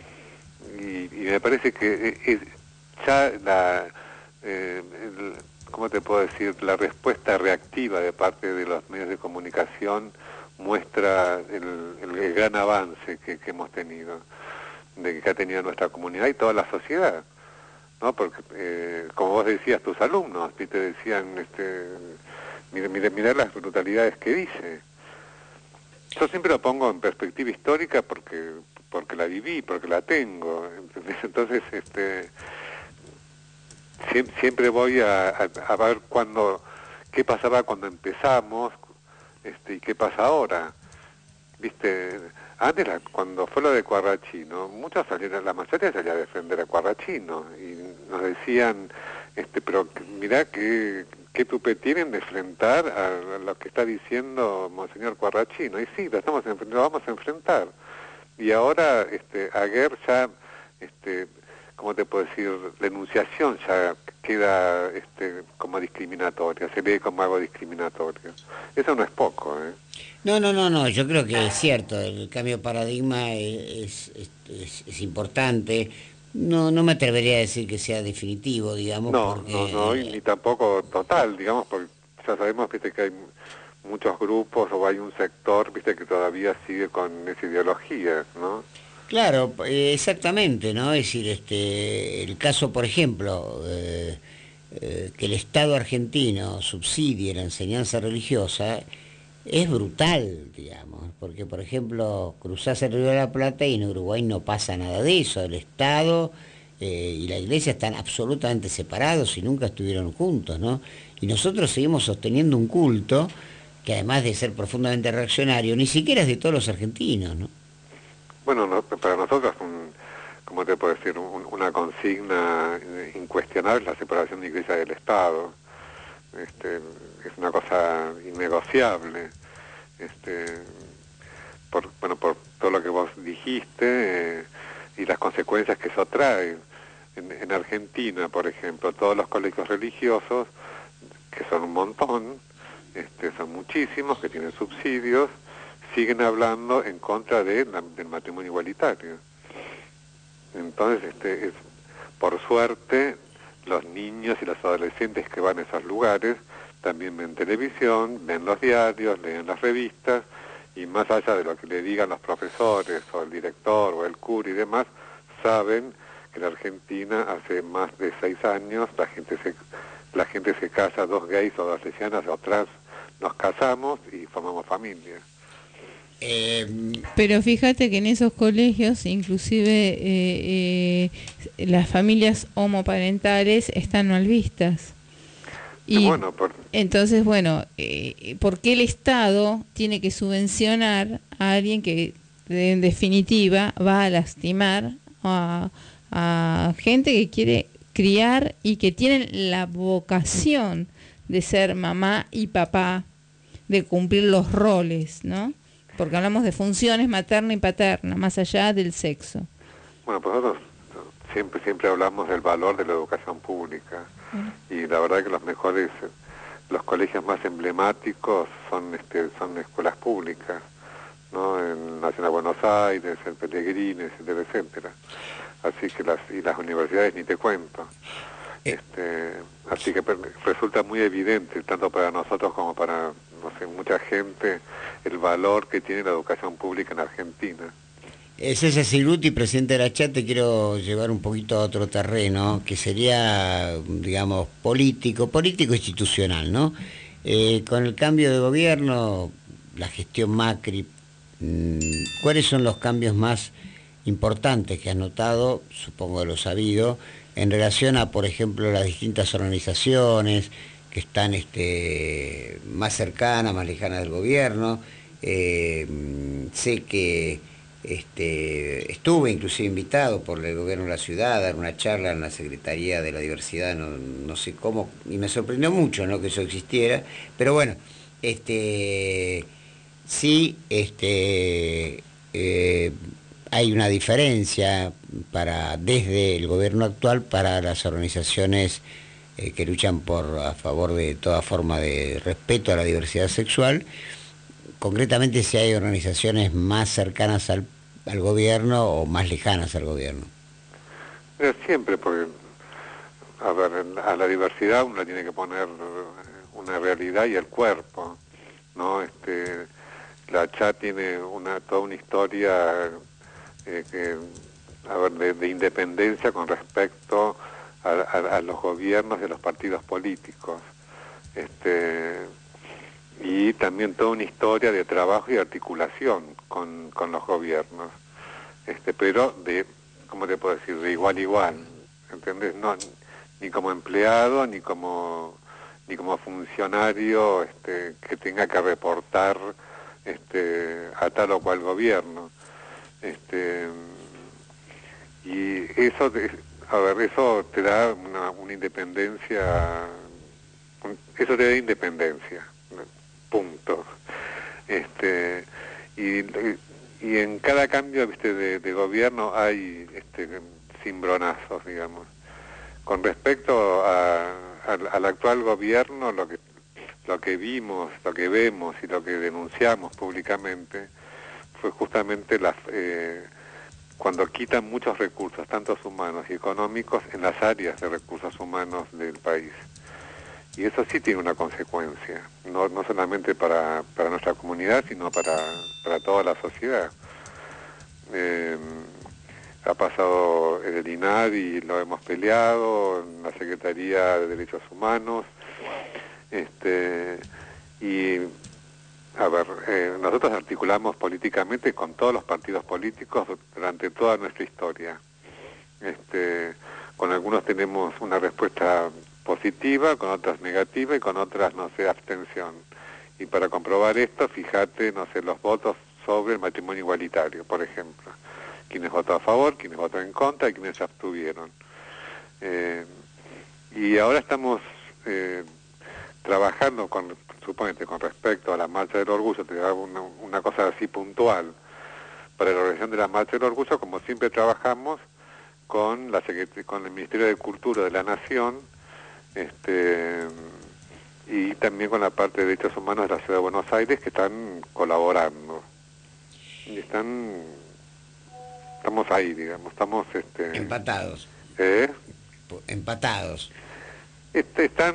y, y me parece que es, ya la, eh, el, ¿cómo te puedo decir?, la respuesta reactiva de parte de los medios de comunicación muestra el, el, el gran avance que, que hemos tenido, de que ha tenido nuestra comunidad y toda la sociedad, ¿no? Porque, eh, como vos decías, tus alumnos, y te decían, este, mira, mira, mira las brutalidades que dice. Yo siempre lo pongo en perspectiva histórica porque porque la viví, porque la tengo, ¿entendés? Entonces, este, siempre, siempre voy a, a, a ver cuando, qué pasaba cuando empezamos, este, y qué pasa ahora. Viste, antes la, cuando fue lo de Cuarrachino, muchos salieron, la mayoría salía a defender a Cuarrachino y nos decían, este, pero mirá que qué tupe tienen de enfrentar a lo que está diciendo Monseñor Cuarrachino. Y sí, lo estamos lo vamos a enfrentar. Y ahora este, Aguer ya este, ¿cómo te puedo decir? La enunciación ya queda este, como discriminatoria, se lee como algo discriminatorio. Eso no es poco, ¿eh? No, no, no, no, yo creo que es cierto, el cambio de paradigma es, es, es, es importante. No, no me atrevería a decir que sea definitivo, digamos, No, porque... no, no, y ni tampoco total, digamos, porque ya sabemos, viste, que hay muchos grupos o hay un sector, viste, que todavía sigue con esa ideología, ¿no? Claro, eh, exactamente, ¿no? Es decir, este, el caso, por ejemplo, eh, eh, que el Estado argentino subsidie la enseñanza religiosa es brutal, digamos, porque, por ejemplo, cruzás el Río de la Plata y en Uruguay no pasa nada de eso. El Estado eh, y la Iglesia están absolutamente separados y nunca estuvieron juntos, ¿no? Y nosotros seguimos sosteniendo un culto que, además de ser profundamente reaccionario, ni siquiera es de todos los argentinos, ¿no? Bueno, no, para nosotros, un, ¿cómo te puedo decir? Un, una consigna incuestionable es la separación de Iglesia del Estado. Este, es una cosa innegociable. Este, por, bueno, por todo lo que vos dijiste eh, y las consecuencias que eso trae. En, en Argentina, por ejemplo, todos los colegios religiosos, que son un montón, este, son muchísimos, que tienen subsidios, siguen hablando en contra de la, del matrimonio igualitario. Entonces, este, es, por suerte, los niños y los adolescentes que van a esos lugares también ven televisión, ven los diarios, leen las revistas, y más allá de lo que le digan los profesores o el director o el cura y demás, saben que en Argentina hace más de seis años la gente se, la gente se casa, dos gays o dos lesbianas, otras nos casamos y formamos familia. Eh, Pero fíjate que en esos colegios, inclusive eh, eh, las familias homoparentales están mal vistas. Y bueno, por... entonces, bueno, eh, ¿por qué el Estado tiene que subvencionar a alguien que, en definitiva, va a lastimar a, a gente que quiere criar y que tienen la vocación de ser mamá y papá, de cumplir los roles, ¿no? Porque hablamos de funciones materna y paterna, más allá del sexo. Bueno, pues nosotros siempre siempre hablamos del valor de la educación pública. Mm. Y la verdad que los mejores, los colegios más emblemáticos son este son escuelas públicas, ¿no? En Nacional Buenos Aires, en Pellegrini, etcétera, etcétera. Así que las, y las universidades ni te cuento. Este, así que resulta muy evidente, tanto para nosotros como para, no sé, mucha gente, el valor que tiene la educación pública en Argentina. César Silguti, presidente de la C H A, te quiero llevar un poquito a otro terreno, que sería, digamos, político, político institucional, ¿no? Eh, con el cambio de gobierno, la gestión Macri, ¿cuáles son los cambios más importantes que has notado, supongo que lo sabido, en relación a, por ejemplo, las distintas organizaciones que están este, más cercanas, más lejanas del gobierno? Eh, sé que este, estuve inclusive invitado por el gobierno de la ciudad a dar una charla en la Secretaría de la Diversidad, no, no sé cómo, y me sorprendió mucho, ¿no?, que eso existiera, pero bueno, este, sí, este, eh, hay una diferencia para, desde el gobierno actual para las organizaciones eh, que luchan por a favor de toda forma de respeto a la diversidad sexual. Concretamente, si hay organizaciones más cercanas al, al gobierno o más lejanas al gobierno. Pero siempre, porque a ver, a la diversidad uno tiene que poner una realidad y el cuerpo, ¿no? Este, la C H A tiene una toda una historia eh, que, a ver, de, de independencia con respecto a, a, a los gobiernos de los partidos políticos. Este, y también toda una historia de trabajo y articulación con, con los gobiernos, este, pero de, ¿cómo te puedo decir?, de igual a igual, ¿entendés? No, ni como empleado, ni como ni como funcionario este, que tenga que reportar este, a tal o cual gobierno. Este, y eso, te, a ver, eso te da una, una independencia, un, eso te da independencia. Punto. Este, y, y en cada cambio, viste, de, de gobierno hay, este, cimbronazos, digamos. Con respecto a, a, al actual gobierno, lo que, lo que vimos, lo que vemos y lo que denunciamos públicamente fue justamente las, eh, cuando quitan muchos recursos, tanto humanos y económicos, en las áreas de recursos humanos del país. Y eso sí tiene una consecuencia, no, no solamente para, para nuestra comunidad, sino para, para toda la sociedad. Eh, ha pasado en el INADI, lo hemos peleado, en la Secretaría de Derechos Humanos, este, y a ver, eh, nosotros articulamos políticamente con todos los partidos políticos durante toda nuestra historia. Este, con algunos tenemos una respuesta positiva, con otras negativa y con otras, no sé, abstención. Y para comprobar esto, fíjate, no sé, los votos sobre el matrimonio igualitario, por ejemplo. Quienes votó a favor, quienes votó en contra y quienes se abstuvieron. Eh, y ahora estamos eh, trabajando, con, suponete, con respecto a la Marcha del Orgullo, te hago una, una cosa así puntual, para la organización de la Marcha del Orgullo, como siempre trabajamos con, la, con el Ministerio de Cultura de la Nación, este, y también con la parte de Derechos Humanos de la Ciudad de Buenos Aires, que están colaborando. Y están... Estamos ahí, digamos, estamos... Este, empatados. ¿Eh? Empatados. Este, están,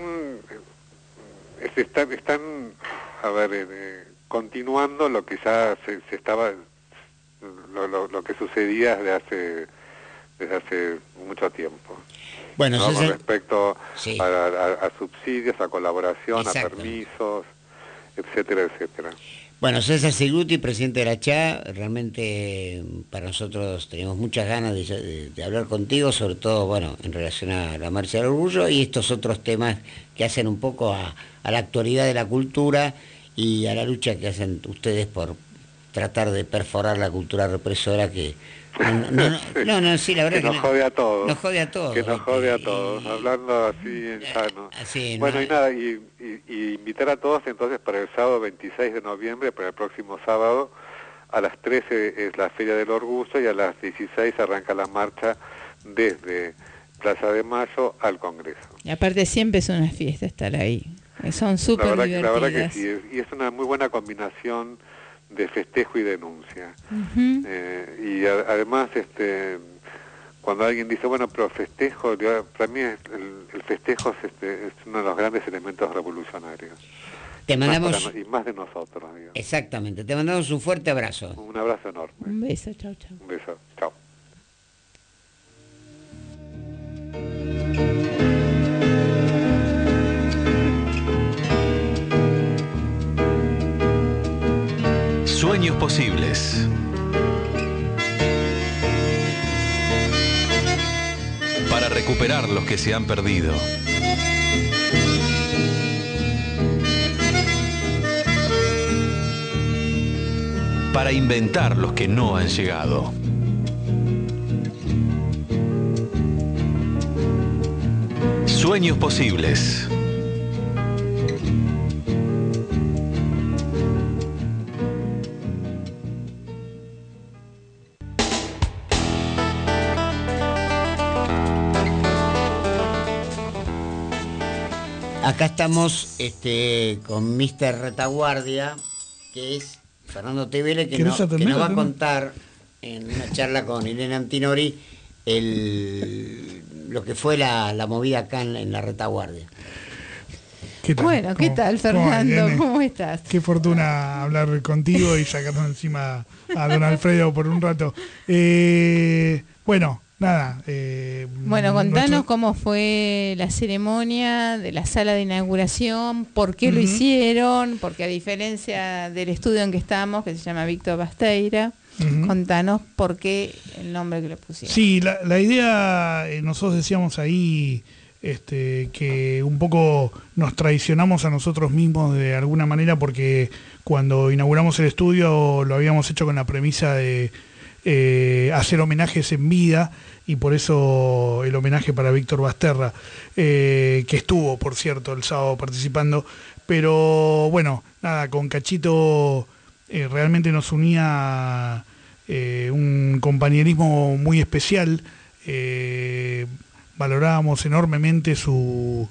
este, están, están, a ver, eh, continuando lo que ya se, se estaba, lo, lo, lo que sucedía desde hace, desde hace mucho tiempo. Bueno, ¿no? Con se... respecto sí. a, a, a subsidios, a colaboración, Exacto. a permisos, etcétera, etcétera. Bueno, César Seguruti, presidente de la C H A, realmente para nosotros tenemos muchas ganas de, de, de hablar contigo, sobre todo, bueno, en relación a la Marcha del Orgullo y estos otros temas que hacen un poco a, a la actualidad de la cultura y a la lucha que hacen ustedes por tratar de perforar la cultura represora que... No, no, no, no, no, sí, la verdad que que nos no, jode a todos. Nos jode a todos. Que nos jode a todos, y, hablando así en sano. Así, bueno, no, y nada, y, y, y invitar a todos entonces para el sábado veintiséis de noviembre, para el próximo sábado, a las trece es la Feria del Orgullo y a las dieciséis arranca la marcha desde Plaza de Mayo al Congreso. Y aparte siempre es una fiesta estar ahí, son súper divertidas. La verdad que sí, y es una muy buena combinación de festejo y denuncia. Uh-huh. eh, y a, además, este, cuando alguien dice, bueno, pero festejo, yo, para mí es, el, el festejo es, este, es uno de los grandes elementos revolucionarios. Te mandamos... Más para, y más de nosotros, digamos. Exactamente, te mandamos un fuerte abrazo. Un abrazo enorme. Un beso, chao, chao. Un beso, chao. Sueños posibles. Para recuperar los que se han perdido. Para inventar los que no han llegado. Sueños posibles. Acá estamos este, con mister Retaguardia, que es Fernando Tevele, que, no, que nos va a contar en una charla con Irene Antinori el, lo que fue la, la movida acá en, en la Retaguardia. ¿Qué tal? Bueno, ¿qué tal, Fernando? ¿Cómo, ¿Cómo estás? Qué fortuna hablar contigo y sacarnos encima a don Alfredo por un rato. Eh, bueno, nada. Eh, bueno, contanos nuestro... cómo fue la ceremonia de la sala de inauguración, por qué uh-huh. lo hicieron, porque a diferencia del estudio en que estamos, que se llama Víctor Basteira, uh-huh. contanos por qué el nombre que le pusieron. Sí, la, la idea, eh, nosotros decíamos ahí... Este, que un poco nos traicionamos a nosotros mismos de alguna manera, porque cuando inauguramos el estudio lo habíamos hecho con la premisa de eh, hacer homenajes en vida, y por eso el homenaje para Víctor Basterra, eh, que estuvo, por cierto, el sábado participando. Pero bueno, nada, con Cachito eh, realmente nos unía eh, un compañerismo muy especial. eh, valorábamos enormemente su,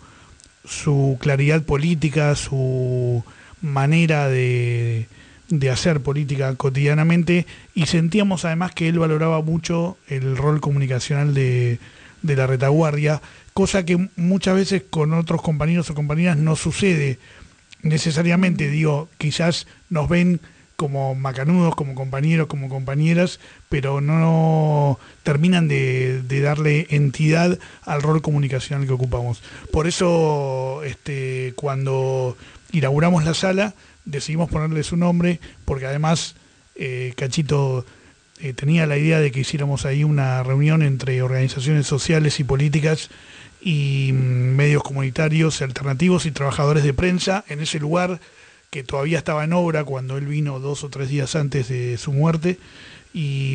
su claridad política, su manera de, de hacer política cotidianamente, y sentíamos además que él valoraba mucho el rol comunicacional de, de la retaguardia, cosa que muchas veces con otros compañeros o compañeras no sucede necesariamente. Digo, quizás nos ven como macanudos, como compañeros, como compañeras, pero no terminan de, de darle entidad al rol comunicacional que ocupamos. Por eso, este, cuando inauguramos la sala, decidimos ponerle su nombre, porque además eh, Cachito eh, tenía la idea de que hiciéramos ahí una reunión entre organizaciones sociales y políticas y mm, medios comunitarios, alternativos y trabajadores de prensa en ese lugar que todavía estaba en obra cuando él vino dos o tres días antes de su muerte, y,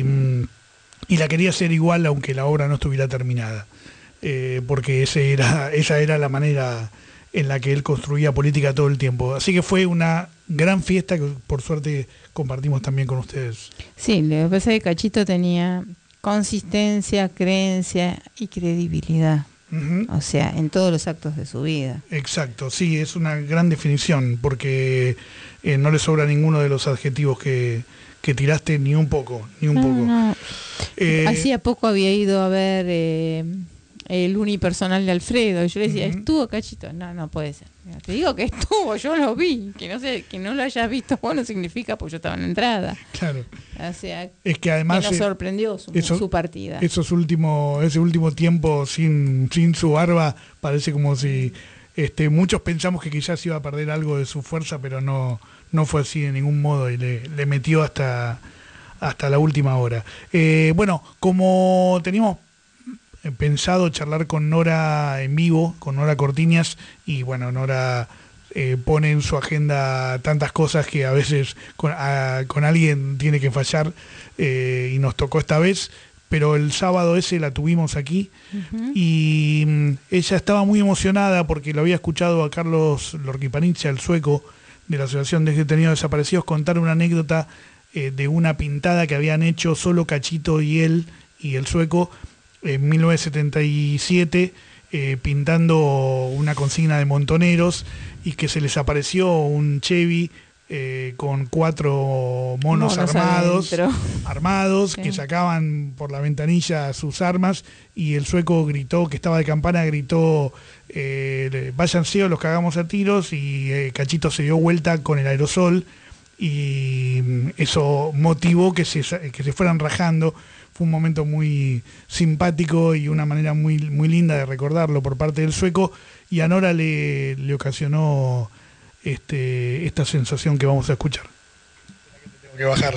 y la quería hacer igual aunque la obra no estuviera terminada, eh, porque ese era, esa era la manera en la que él construía política todo el tiempo. Así que fue una gran fiesta que por suerte compartimos también con ustedes. Sí, lo que pasa es que Cachito tenía consistencia, creencia y credibilidad. Uh-huh. O sea, en todos los actos de su vida. Exacto, sí, es una gran definición, porque eh, no le sobra ninguno de los adjetivos que, que tiraste, ni un poco, ni un no, poco. No. Eh, Hacía poco había ido a ver eh, el unipersonal de Alfredo, y yo le decía, uh-huh. ¿estuvo Cachito? No, no puede ser. Mira, te digo que estuvo, yo lo vi, que no sé, que no lo hayas visto vos no significa porque yo estaba en la entrada. Claro. O sea, es que además que nos sorprendió su, eso, su partida. Esos últimos, ese último tiempo sin, sin su barba, parece como si este, muchos pensamos que quizás iba a perder algo de su fuerza, pero no, no fue así de ningún modo, y le, le metió hasta, hasta la última hora. Eh, bueno, como teníamos pensado charlar con Nora en vivo, con Nora Cortiñas, y bueno, Nora eh, pone en su agenda tantas cosas que a veces con, a, con alguien tiene que fallar, eh, y nos tocó esta vez, pero el sábado ese la tuvimos aquí. Uh-huh. Y mm, ella estaba muy emocionada porque lo había escuchado a Carlos Lorquipanizia, el sueco de la Asociación de Detenidos Desaparecidos, contar una anécdota eh, de una pintada que habían hecho solo Cachito y él y el sueco en mil novecientos setenta y siete, eh, pintando una consigna de montoneros, y que se les apareció un Chevy eh, con cuatro monos, monos armados, armados sí. que sacaban por la ventanilla sus armas, y el sueco gritó, que estaba de campana, gritó eh, váyanse o los cagamos a tiros, y eh, Cachito se dio vuelta con el aerosol, y eso motivó que se, que se fueran rajando. Fue un momento muy simpático y una manera muy, muy linda de recordarlo por parte del sueco, y a Nora le, le ocasionó este, esta sensación que vamos a escuchar. Tengo que bajar.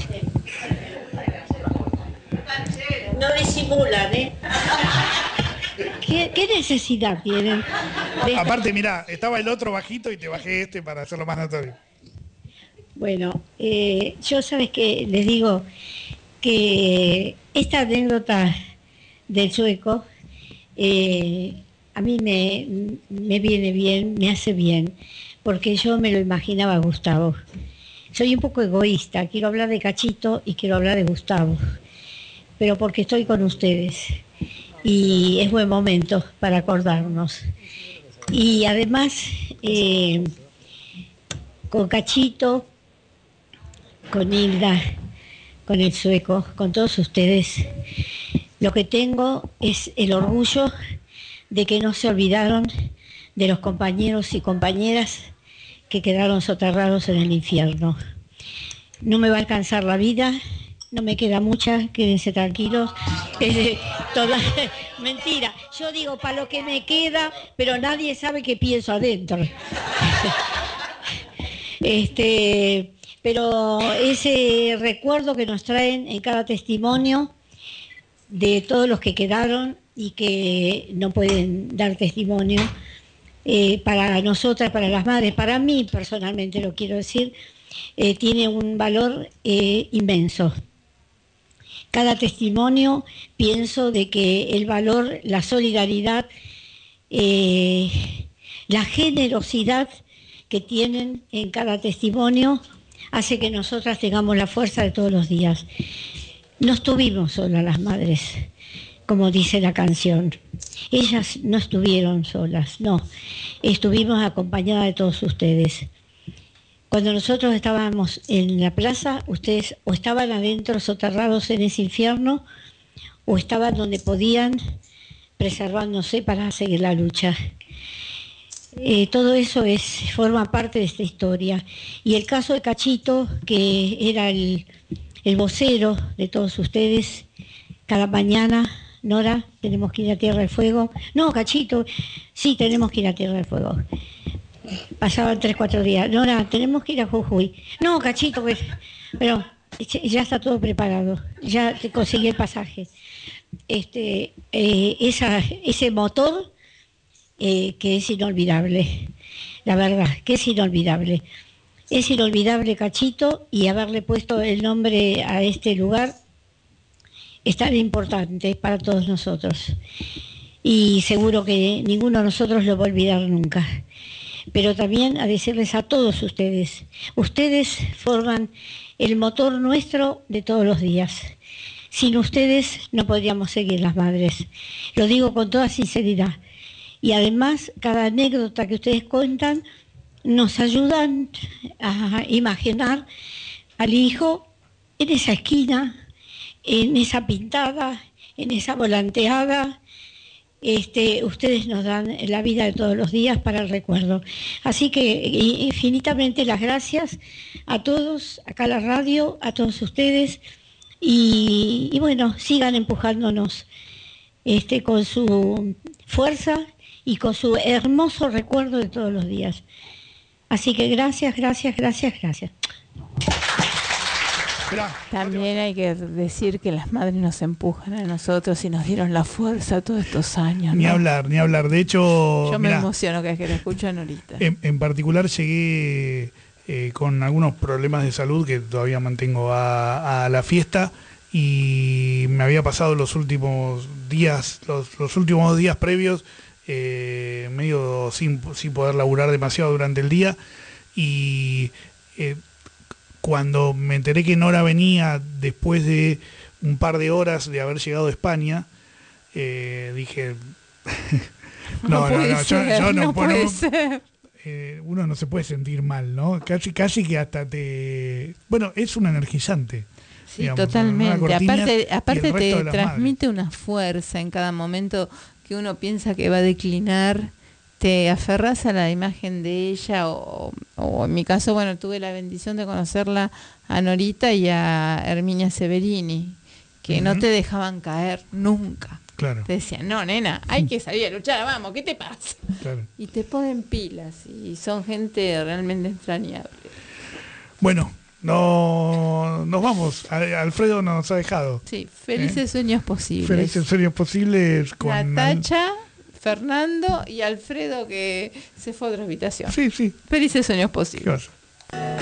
No disimulan, ¿eh? ¿Qué, qué necesidad tienen? De... Aparte, mirá, estaba el otro bajito y te bajé este para hacerlo más notorio. Bueno, eh, yo sabes que les digo que esta anécdota del sueco eh, a mí me, me viene bien, me hace bien, porque yo me lo imaginaba a Gustavo. Soy un poco egoísta, quiero hablar de Cachito y quiero hablar de Gustavo, pero porque estoy con ustedes y es buen momento para acordarnos. Y además, eh, con Cachito, con Hilda, con el sueco, con todos ustedes, lo que tengo es el orgullo de que no se olvidaron de los compañeros y compañeras que quedaron soterrados en el infierno. No me va a alcanzar la vida, no me queda mucha, quédense tranquilos. Eh, toda, mentira, yo digo para lo que me queda, pero nadie sabe qué pienso adentro. este... Pero ese recuerdo que nos traen en cada testimonio de todos los que quedaron y que no pueden dar testimonio, eh, para nosotras, para las madres, para mí personalmente lo quiero decir, eh, tiene un valor eh, inmenso. Cada testimonio, pienso de que el valor, la solidaridad, eh, la generosidad que tienen en cada testimonio hace que nosotras tengamos la fuerza de todos los días. No estuvimos solas las madres. como dice la canción. Ellas no estuvieron solas, no, estuvimos acompañadas de todos ustedes. Cuando nosotros estábamos en la plaza, ustedes o estaban adentro soterrados en ese infierno, o estaban donde podían, preservándose para seguir la lucha. Eh, todo eso es, forma parte de esta historia. Y el caso de Cachito, que era el, el vocero de todos ustedes, cada mañana, Nora, tenemos que ir a Tierra del Fuego. No, Cachito, sí, tenemos que ir a Tierra del Fuego. Pasaban tres, cuatro días. Nora, tenemos que ir a Jujuy. No, Cachito, pues, pero ya está todo preparado. Ya te conseguí el pasaje. Este, eh, esa, ese motor eh, que es inolvidable, la verdad, que es inolvidable. Es inolvidable, Cachito, y haberle puesto el nombre a este lugar es tan importante para todos nosotros. Y seguro que ninguno de nosotros lo va a olvidar nunca. Pero también a decirles a todos ustedes, ustedes forman el motor nuestro de todos los días. Sin ustedes no podríamos seguir las madres. Lo digo con toda sinceridad. Y además, cada anécdota que ustedes cuentan nos ayudan a imaginar al hijo en esa esquina, en esa pintada, en esa volanteada. Este, ustedes nos dan la vida de todos los días para el recuerdo. Así que infinitamente las gracias a todos, acá a la radio, a todos ustedes. Y, y bueno, sigan empujándonos este, con su fuerza y con su hermoso recuerdo de todos los días. Así que gracias, gracias, gracias, gracias. También hay que decir que las madres nos empujan a nosotros y nos dieron la fuerza todos estos años, ¿no? Ni hablar, ni hablar. De hecho, yo me mirá, emociono cada vez que la escuchan ahorita. En, en particular llegué eh, con algunos problemas de salud que todavía mantengo a, a la fiesta, y me había pasado los últimos días, los, los últimos días previos, eh, medio sin, sin poder laburar demasiado durante el día, y eh, cuando me enteré que Nora venía después de un par de horas de haber llegado a España, eh, dije, no, no, no, no, yo, yo no, no puedo, ser. Eh, uno no se puede sentir mal, ¿no? Casi, casi que hasta te... Bueno, es un energizante. Sí, digamos, totalmente. Aparte, aparte te transmite madres. Una fuerza en cada momento que uno piensa que va a declinar. Te aferras a la imagen de ella, o, o en mi caso, bueno, tuve la bendición de conocerla a Norita y a Herminia Severini, que uh-huh. no te dejaban caer nunca. Claro. Te decían, no, nena, hay que salir a luchar, vamos, ¿qué te pasa? Claro. Y te ponen pilas, y son gente realmente entrañable. Bueno, no, nos vamos. Alfredo nos ha dejado. Sí, felices ¿Eh? sueños posibles. Felices sueños posibles con Natacha, Fernando y Alfredo, que se fue a otra habitación. Sí, sí. Felices sueños posibles.